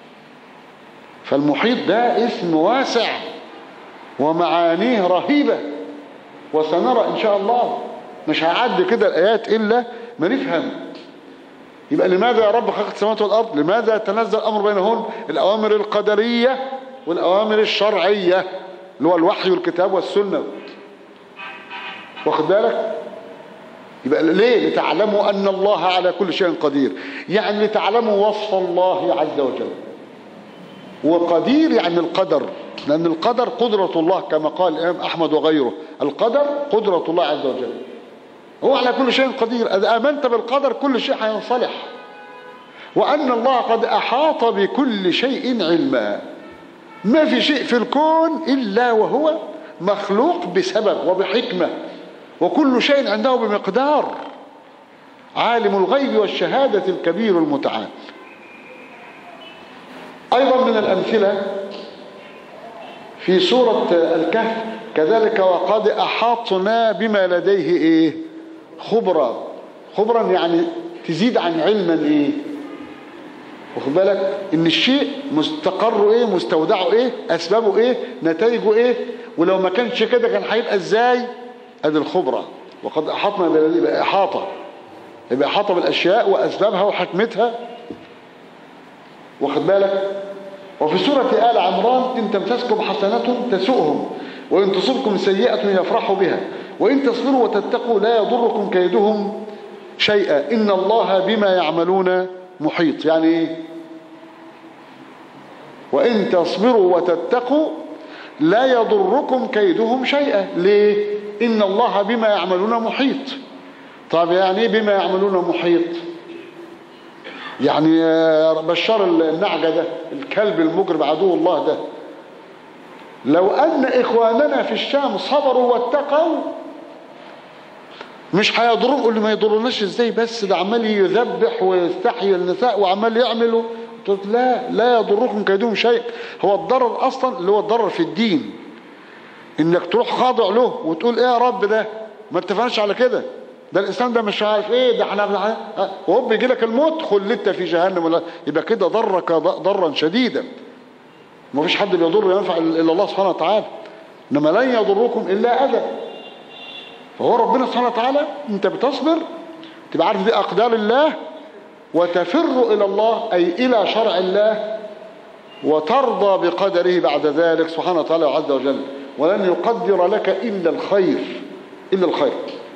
فالمحيط ده اسم واسع ومعانيه رهيبه، وسنرى ان شاء الله. مش هيعدي كده الايات الا ما نفهم. يبقى لماذا يا رب خلق السماوات والارض؟ لماذا تنزل الامر بينهن؟ الاوامر القدريه والاوامر الشرعيه اللي هو الوحي والكتاب والسنه. واخد بالك؟ يبقى ليه؟ لتعلموا ان الله على كل شيء قدير، يعني لتعلموا وصف الله عز وجل. وقدير يعني القدر، لان القدر قدرة الله كما قال الامام احمد وغيره، القدر قدرة الله عز وجل، هو على كل شيء قدير. اذا امنت بالقدر كل شيء هينصلح. وان الله قد احاط بكل شيء علما، ما في شيء في الكون الا وهو مخلوق بسبب وبحكمة، وكل شيء عنده بمقدار. عالم الغيب والشهادة الكبير المتعال. ايضا من الامثلة في سورة الكهف كذلك وقد احاطنا بما لديه ايه خبرا. خبرا يعني تزيد عن علما ايه؟ واخد بالك ان الشيء مستقره ايه، مستودعه ايه، اسبابه ايه، نتائجه ايه، ولو ما كانش كده كان هيبقى ازاي؟ ادي الخبره. وقد احاطنا بالذي يبقى احاطه، يبقى احاطه بالاشياء واسبابها وحكمتها. واخد بالك؟ وفي سورة آل عمران إن تمسسكم حسنة تسؤهم وإن تصبكم سيئة يفرحوا بها وإن تصبروا وتتقوا لا يضركم كيدهم شيئا إن الله بما يعملون محيط. يعني إيه؟ وإن تصبروا وتتقوا لا يضركم كيدهم شيئا. ليه؟ إن الله بما يعملون محيط. طيب يعني إيه بما يعملون محيط؟ يعني بشار النعجة ده، الكلب المجرم عدو الله ده، لو أن إخواننا في الشام صبروا واتقوا مش هيضروا. قول لي ما يضروناش ازاي بس؟ ده عمال يذبح ويستحيي النساء وعمال يعملوا. قلت لا لا يضركم كيدهم شيء. هو الضرر أصلا اللي هو الضرر في الدين، إنك تروح خاضع له وتقول إيه يا رب ده ما اتفقناش على كده، ده الإسلام ده مش عارف إيه، ده احنا وهوب يجي لك الموت خلدت في جهنم، ولا يبقى كده ضرك ضرا شديدا. ما فيش حد بيضر وينفع إلا الله سبحانه وتعالى، إنما لن يضركم إلا أذى. فهو ربنا سبحانه وتعالى أنت بتصبر تبقى عارف دي أقدار الله وتفر إلى الله أي إلى شرع الله وترضى بقدره بعد ذلك سبحانه وتعالى عز وجل. ولن يقدر لك إلا الخير، إلا الخير.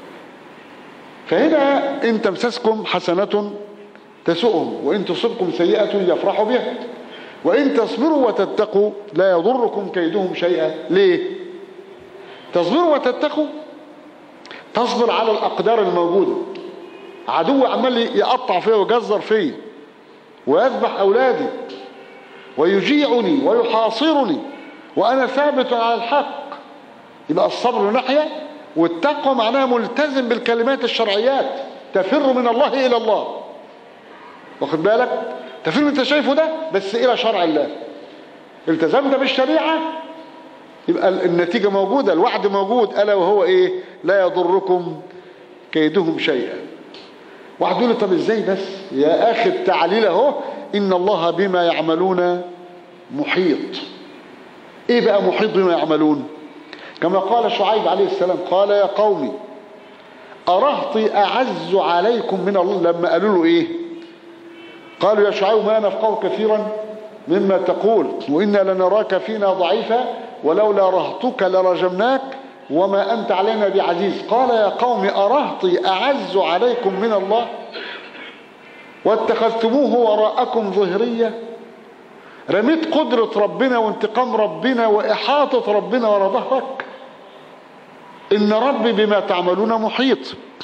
فهنا إن تمسسكم حسنة تسؤهم وإن تصبكم سيئة يفرحوا بها وإن تصبروا وتتقوا لا يضركم كيدهم شيئا. ليه؟ تصبروا وتتقوا، تصبر على الأقدار الموجودة. عدو عمال يقطع فيه ويجزر فيه ويذبح أولادي ويجيعني ويحاصرني وأنا ثابت على الحق. يبقى الصبر ناحية، والتقوى معناها ملتزم بالكلمات الشرعيات، تفر من الله إلى الله. واخد بالك؟ تفر من انت شايفه ده بس إلى شرع الله. التزمت بالشريعة يبقى النتيجة موجودة، الوعد موجود، ألا وهو إيه؟ لا يضركم كيدهم شيئا. واحد يقول لي طب إزاي بس يا أخي؟ التعليل أهو إن الله بما يعملون محيط. إيه بقى محيط بما يعملون؟ كما قال شعيب عليه السلام قال يا قومي أرهطي أعز عليكم من الله. لما قالوا له إيه؟ قالوا يا شعيب ما نفقه كثيرا مما تقول وإنا لنراك فينا ضعيفا ولولا رهطك لرجمناك وما أنت علينا بعزيز. قال يا قوم أرهطي أعز عليكم من الله واتخذتموه وراءكم ظهرية. رميت قدرة ربنا وانتقام ربنا وإحاطة ربنا وراء ظهرك. إن ربي بما تعملون محيط.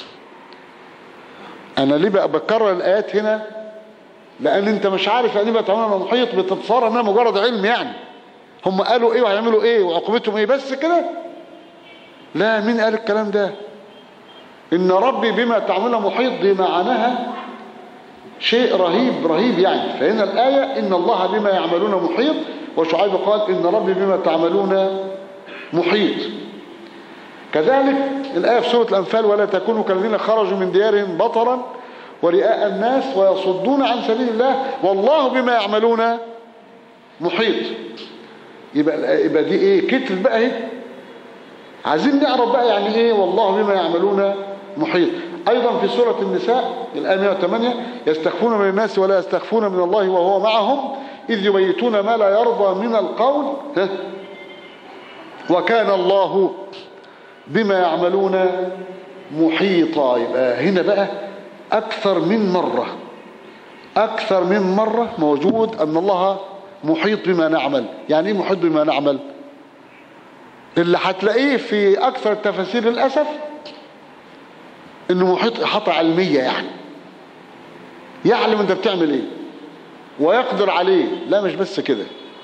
أنا ليه بقى بكرر الآيات هنا؟ لأن أنت مش عارف يعني بقى تعملون محيط، بتتصار أنها مجرد علم. يعني هم قالوا إيه وهيعملوا إيه وعقوبتهم إيه بس كده؟ لا، مين قال الكلام ده؟ إن ربي بما تعملون محيط دي معناها شيء رهيب رهيب يعني. فهنا الآية إن الله بما يعملون محيط، وشعيب قال إن ربي بما تعملون محيط. كذلك الآية في سورة الأنفال ولا تكونوا كالذين خرجوا من ديارهم بطرا ورئاء الناس ويصدون عن سبيل الله والله بما يعملون محيط. يبقى, يبقى دي ايه؟ كتل بقى اهي. عايزين نعرف بقى يعني ايه والله بما يعملون محيط. ايضا في سورة النساء الآية مئة وثمانية يستخفون من الناس ولا يستخفون من الله وهو معهم إذ يبيتون ما لا يرضى من القول ها وكان الله بما يعملون محيطا. يبقى هنا بقى أكثر من مرة أكثر من مرة موجود أن الله محيط بما نعمل. يعني إيه محيط بما نعمل؟ اللي هتلاقيه في أكثر التفاسير للأسف إنه محيط إحاطة علمية، يعني يعلم أنت بتعمل إيه ويقدر عليه. لا مش بس كده.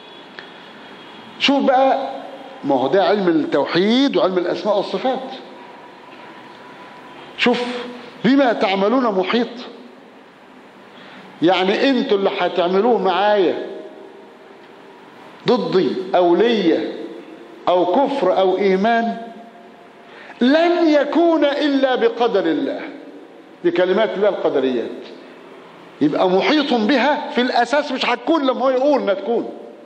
شوف بقى، ما هو ده علم التوحيد وعلم الأسماء والصفات. شوف بما تعملون محيط، يعني انتوا اللي هتعملوه معايا ضدي او ليا او كفر او ايمان لن يكون الا بقدر الله. بكلمات الله القدريات، يبقى محيط بها في الأساس، مش هتكون لما هو يقول انها تكون،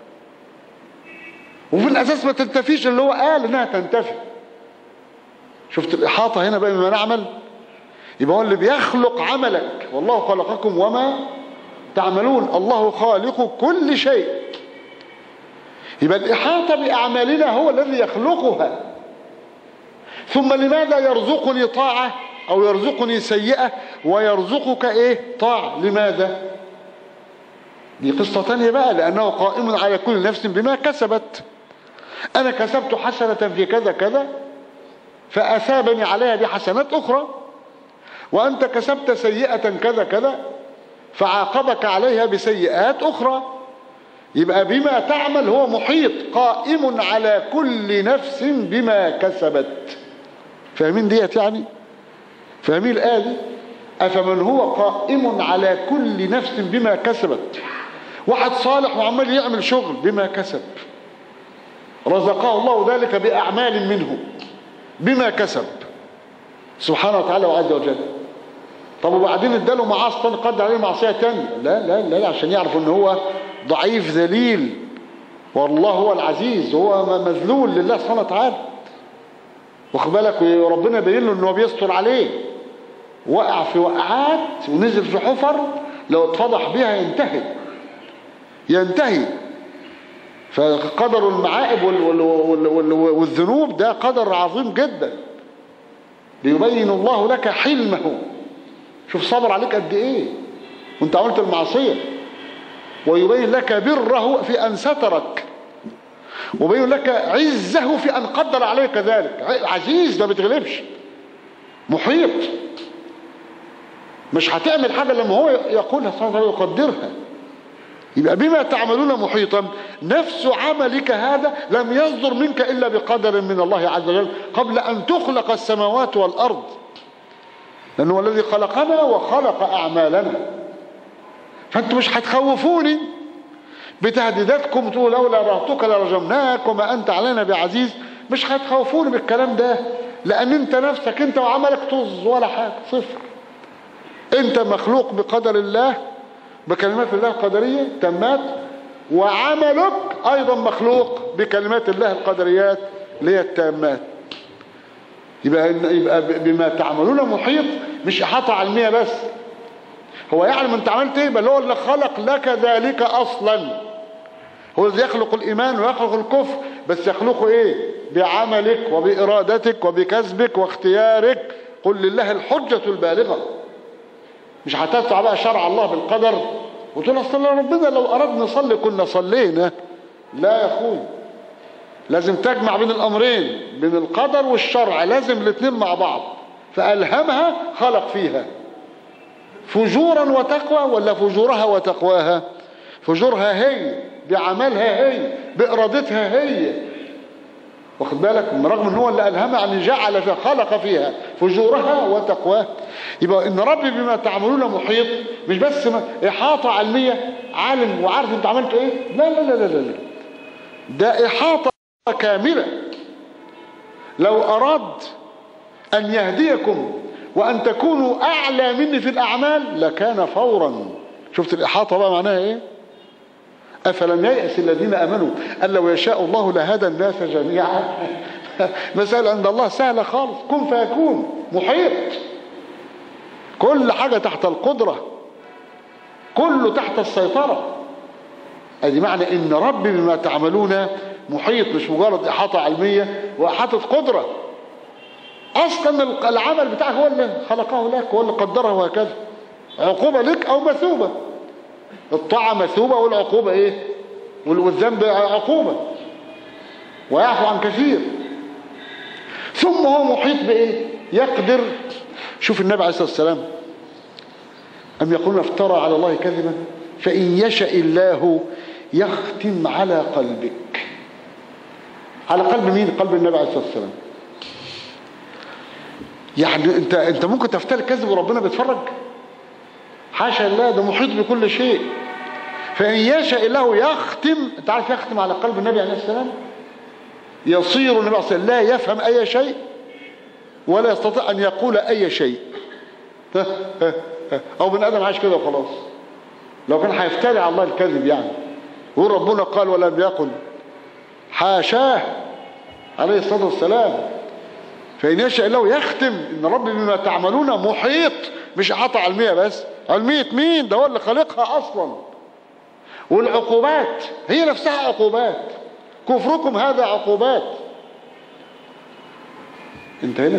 وفي الأساس ما تنتفيش اللي هو قال انها تنتفي. شفت الإحاطة هنا بقى بما نعمل؟ يبقى هو اللي بيخلق عملك، والله خلقكم وما تعملون، الله خالق كل شيء. يبقى الإحاطة بأعمالنا هو الذي يخلقها. ثم لماذا يرزقني طاعة أو يرزقني سيئة ويرزقك إيه طاعة؟ لماذا؟ دي قصة تانية بقى، لأنه قائم على كل نفس بما كسبت. أنا كسبت حسنة في كذا كذا فأثابني عليها بحسنات أخرى، وأنت كسبت سيئة كذا كذا فعاقبك عليها بسيئات أخرى. يبقى بما تعمل هو محيط قائم على كل نفس بما كسبت. فاهمين ديت يعني؟ فاهمين الآية دي؟ أفمن هو قائم على كل نفس بما كسبت. واحد صالح وعمال يعمل شغل بما كسب، رزقه الله ذلك بأعمال منه بما كسب سبحانه وتعالى وعز وجل. طب وبعدين اداله معاصي تاني، قدر عليه معصية تانية؟ لا لا لا، عشان يعرف ان هو ضعيف ذليل، والله هو العزيز، هو مذلول لله سبحانه وتعالى. واخد بالك؟ وربنا يبين له ان هو بيستر عليه، وقع في وقعات ونزل في حفر لو اتفضح بيها ينتهي ينتهي. فقدر المعائب والذنوب ده قدر عظيم جدا، ليبين الله لك حلمه. شوف صبر عليك قد ايه وانت عملت المعصية، ويبين لك بره في ان سترك، ويبين لك عزه في ان قدر عليك ذلك. عزيز ما بتغلبش، محيط، مش هتعمل حاجة لما هو يقولها سبحانه وتعالى يقدرها. يبقى بما تعملون محيطا. نفس عملك هذا لم يصدر منك إلا بقدر من الله عز وجل قبل أن تخلق السماوات والأرض، لأنه هو الذي خلقنا وخلق أعمالنا. فأنتم مش هتخوفوني بتهديداتكم تقول لولا رهتك لرجمناك وما أنت علينا بعزيز. مش هتخوفوني بالكلام ده، لأن أنت نفسك أنت وعملك طز ولا حاجة، صفر. أنت مخلوق بقدر الله، بكلمات الله القدرية تمات، وعملك أيضا مخلوق بكلمات الله القدريات اللي هي التامات. يبقى, يبقى بما تعملون محيط، مش إحاطة علمية بس. هو يعلم أنت عملت إيه، بل هو اللي خلق لك ذلك أصلا. هو اللي يخلق الإيمان ويخلق الكفر، بس يخلقه إيه؟ بعملك وبإرادتك وبكسبك واختيارك. قل لله الحجة البالغة. مش هتدفع بقى شرع الله بالقدر وتقول اصل ربنا لو أردنا نصلي كنا صلينا. لا يا اخوي، لازم تجمع بين الأمرين، بين القدر والشرع، لازم الاثنين مع بعض. فألهمها خلق فيها فجورا وتقوى، ولا فجورها وتقواها؟ فجورها هي بعملها هي بإرادتها هي، واخد بالك؟ رغم ان هو اللي ألهمها يعني جعل فيها، خلق فيها فجورها وتقواها. يبقى ان ربي بما تعملون محيط، مش بس إحاطة علمية عالم وعارف انت عملت ايه، لا لا لا لا لا، ده إحاطة كاملة. لو أراد أن يهديكم وأن تكونوا أعلى مني في الأعمال لكان فورا. شفت الإحاطة بقى معناها إيه؟ أفلم ييأس الذين آمنوا أن لو يشاء الله لهدى الناس جميعا. مسألة عند الله سهلة خالص، كن فيكون، محيط، كل حاجة تحت القدرة، كله تحت السيطرة. ادي معنى ان ربي بما تعملون محيط، مش مجرد إحاطة علمية وإحاطة قدرة. أصلا العمل بتاعك هو اللي خلقه لك، هو اللي قدره، وهكذا عقوبة لك أو مثوبة. الطاعة مثوبة والعقوبة إيه؟ والذنب عقوبة، ويعفو عن كثير. ثم هو محيط بإيه؟ يقدر. شوف النبي عليه الصلاة والسلام أم يقولون افترى على الله كذبا فإن يشاء الله يختم على قلبك. على قلب مين؟ قلب النبي عليه الصلاة والسلام. يعني انت انت ممكن تفتري كذب وربنا بيتفرج؟ حاشا الله، ده محيط بكل شيء. فإن يشاء الله يختم. انت عارف يختم على قلب النبي عليه السلام، يصير النبي عليه السلام لا يفهم أي شيء ولا يستطيع أن يقول أي شيء، او بني ادم عايش كده وخلاص. لو كان هيفتري على الله الكذب يعني، وربنا قال ولم يقل، حاشاه عليه الصلاه والسلام. فان يشاء الله يختم ان ربي بما تعملون محيط، مش احاطه علميه بس، علميه مين؟ ده هو اللي خالقها اصلا. والعقوبات هي نفسها عقوبات، كفركم هذا عقوبات. انتهينا؟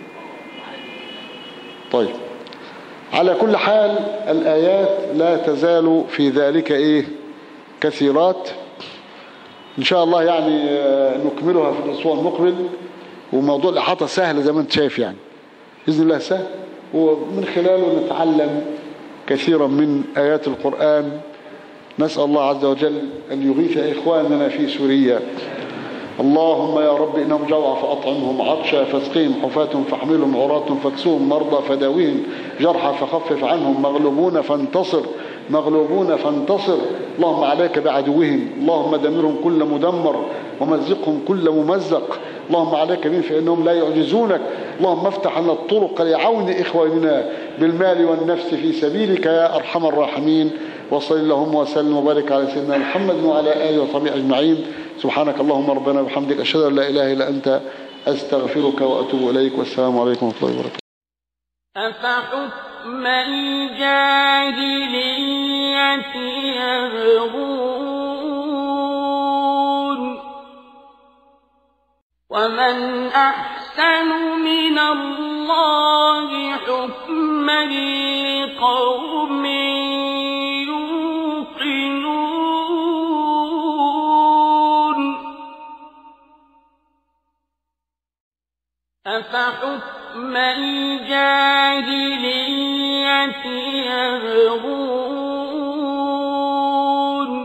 طيب، على كل حال الآيات لا تزال في ذلك ايه كثيرات. ان شاء الله يعني نكملها في الاسبوع المقبل. وموضوع الإحاطة سهل زي ما انت شايف يعني، بإذن الله سهل، ومن خلاله نتعلم كثيرا من آيات القرآن. نسأل الله عز وجل أن يغيث إخواننا في سوريا. اللهم يا رب إنهم جوع فأطعمهم، عطشا فاسقهم، حفاة فاحملهم، عراة فاكسوهم، مرضى فداويهم، جرحى فخفف عنهم، مغلوبون فانتصر، مغلوبون فانتصر. اللهم عليك بعدوهم، اللهم دمرهم كل مدمر ومزقهم كل ممزق. اللهم عليك بهم فإنهم لا يعجزونك. اللهم افتح لنا الطرق لعون إخواننا بالمال والنفس في سبيلك يا أرحم الراحمين. وصل اللهم وسلم وبارك على سيدنا محمد وعلى آله وصحبه أجمعين. سبحانك اللهم ربنا وبحمدك، أشهد أن لا إله إلا أنت، أستغفرك وأتوب إليك. والسلام عليكم ورحمة الله وبركاته. أفحكم الجاهلية يبغون ومن أحسن من الله حكما لقوم يوقنون. أفحكم الجاهلية يبغون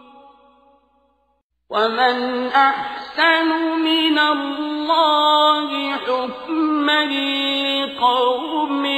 ومن أحسن من الله حكما لقوم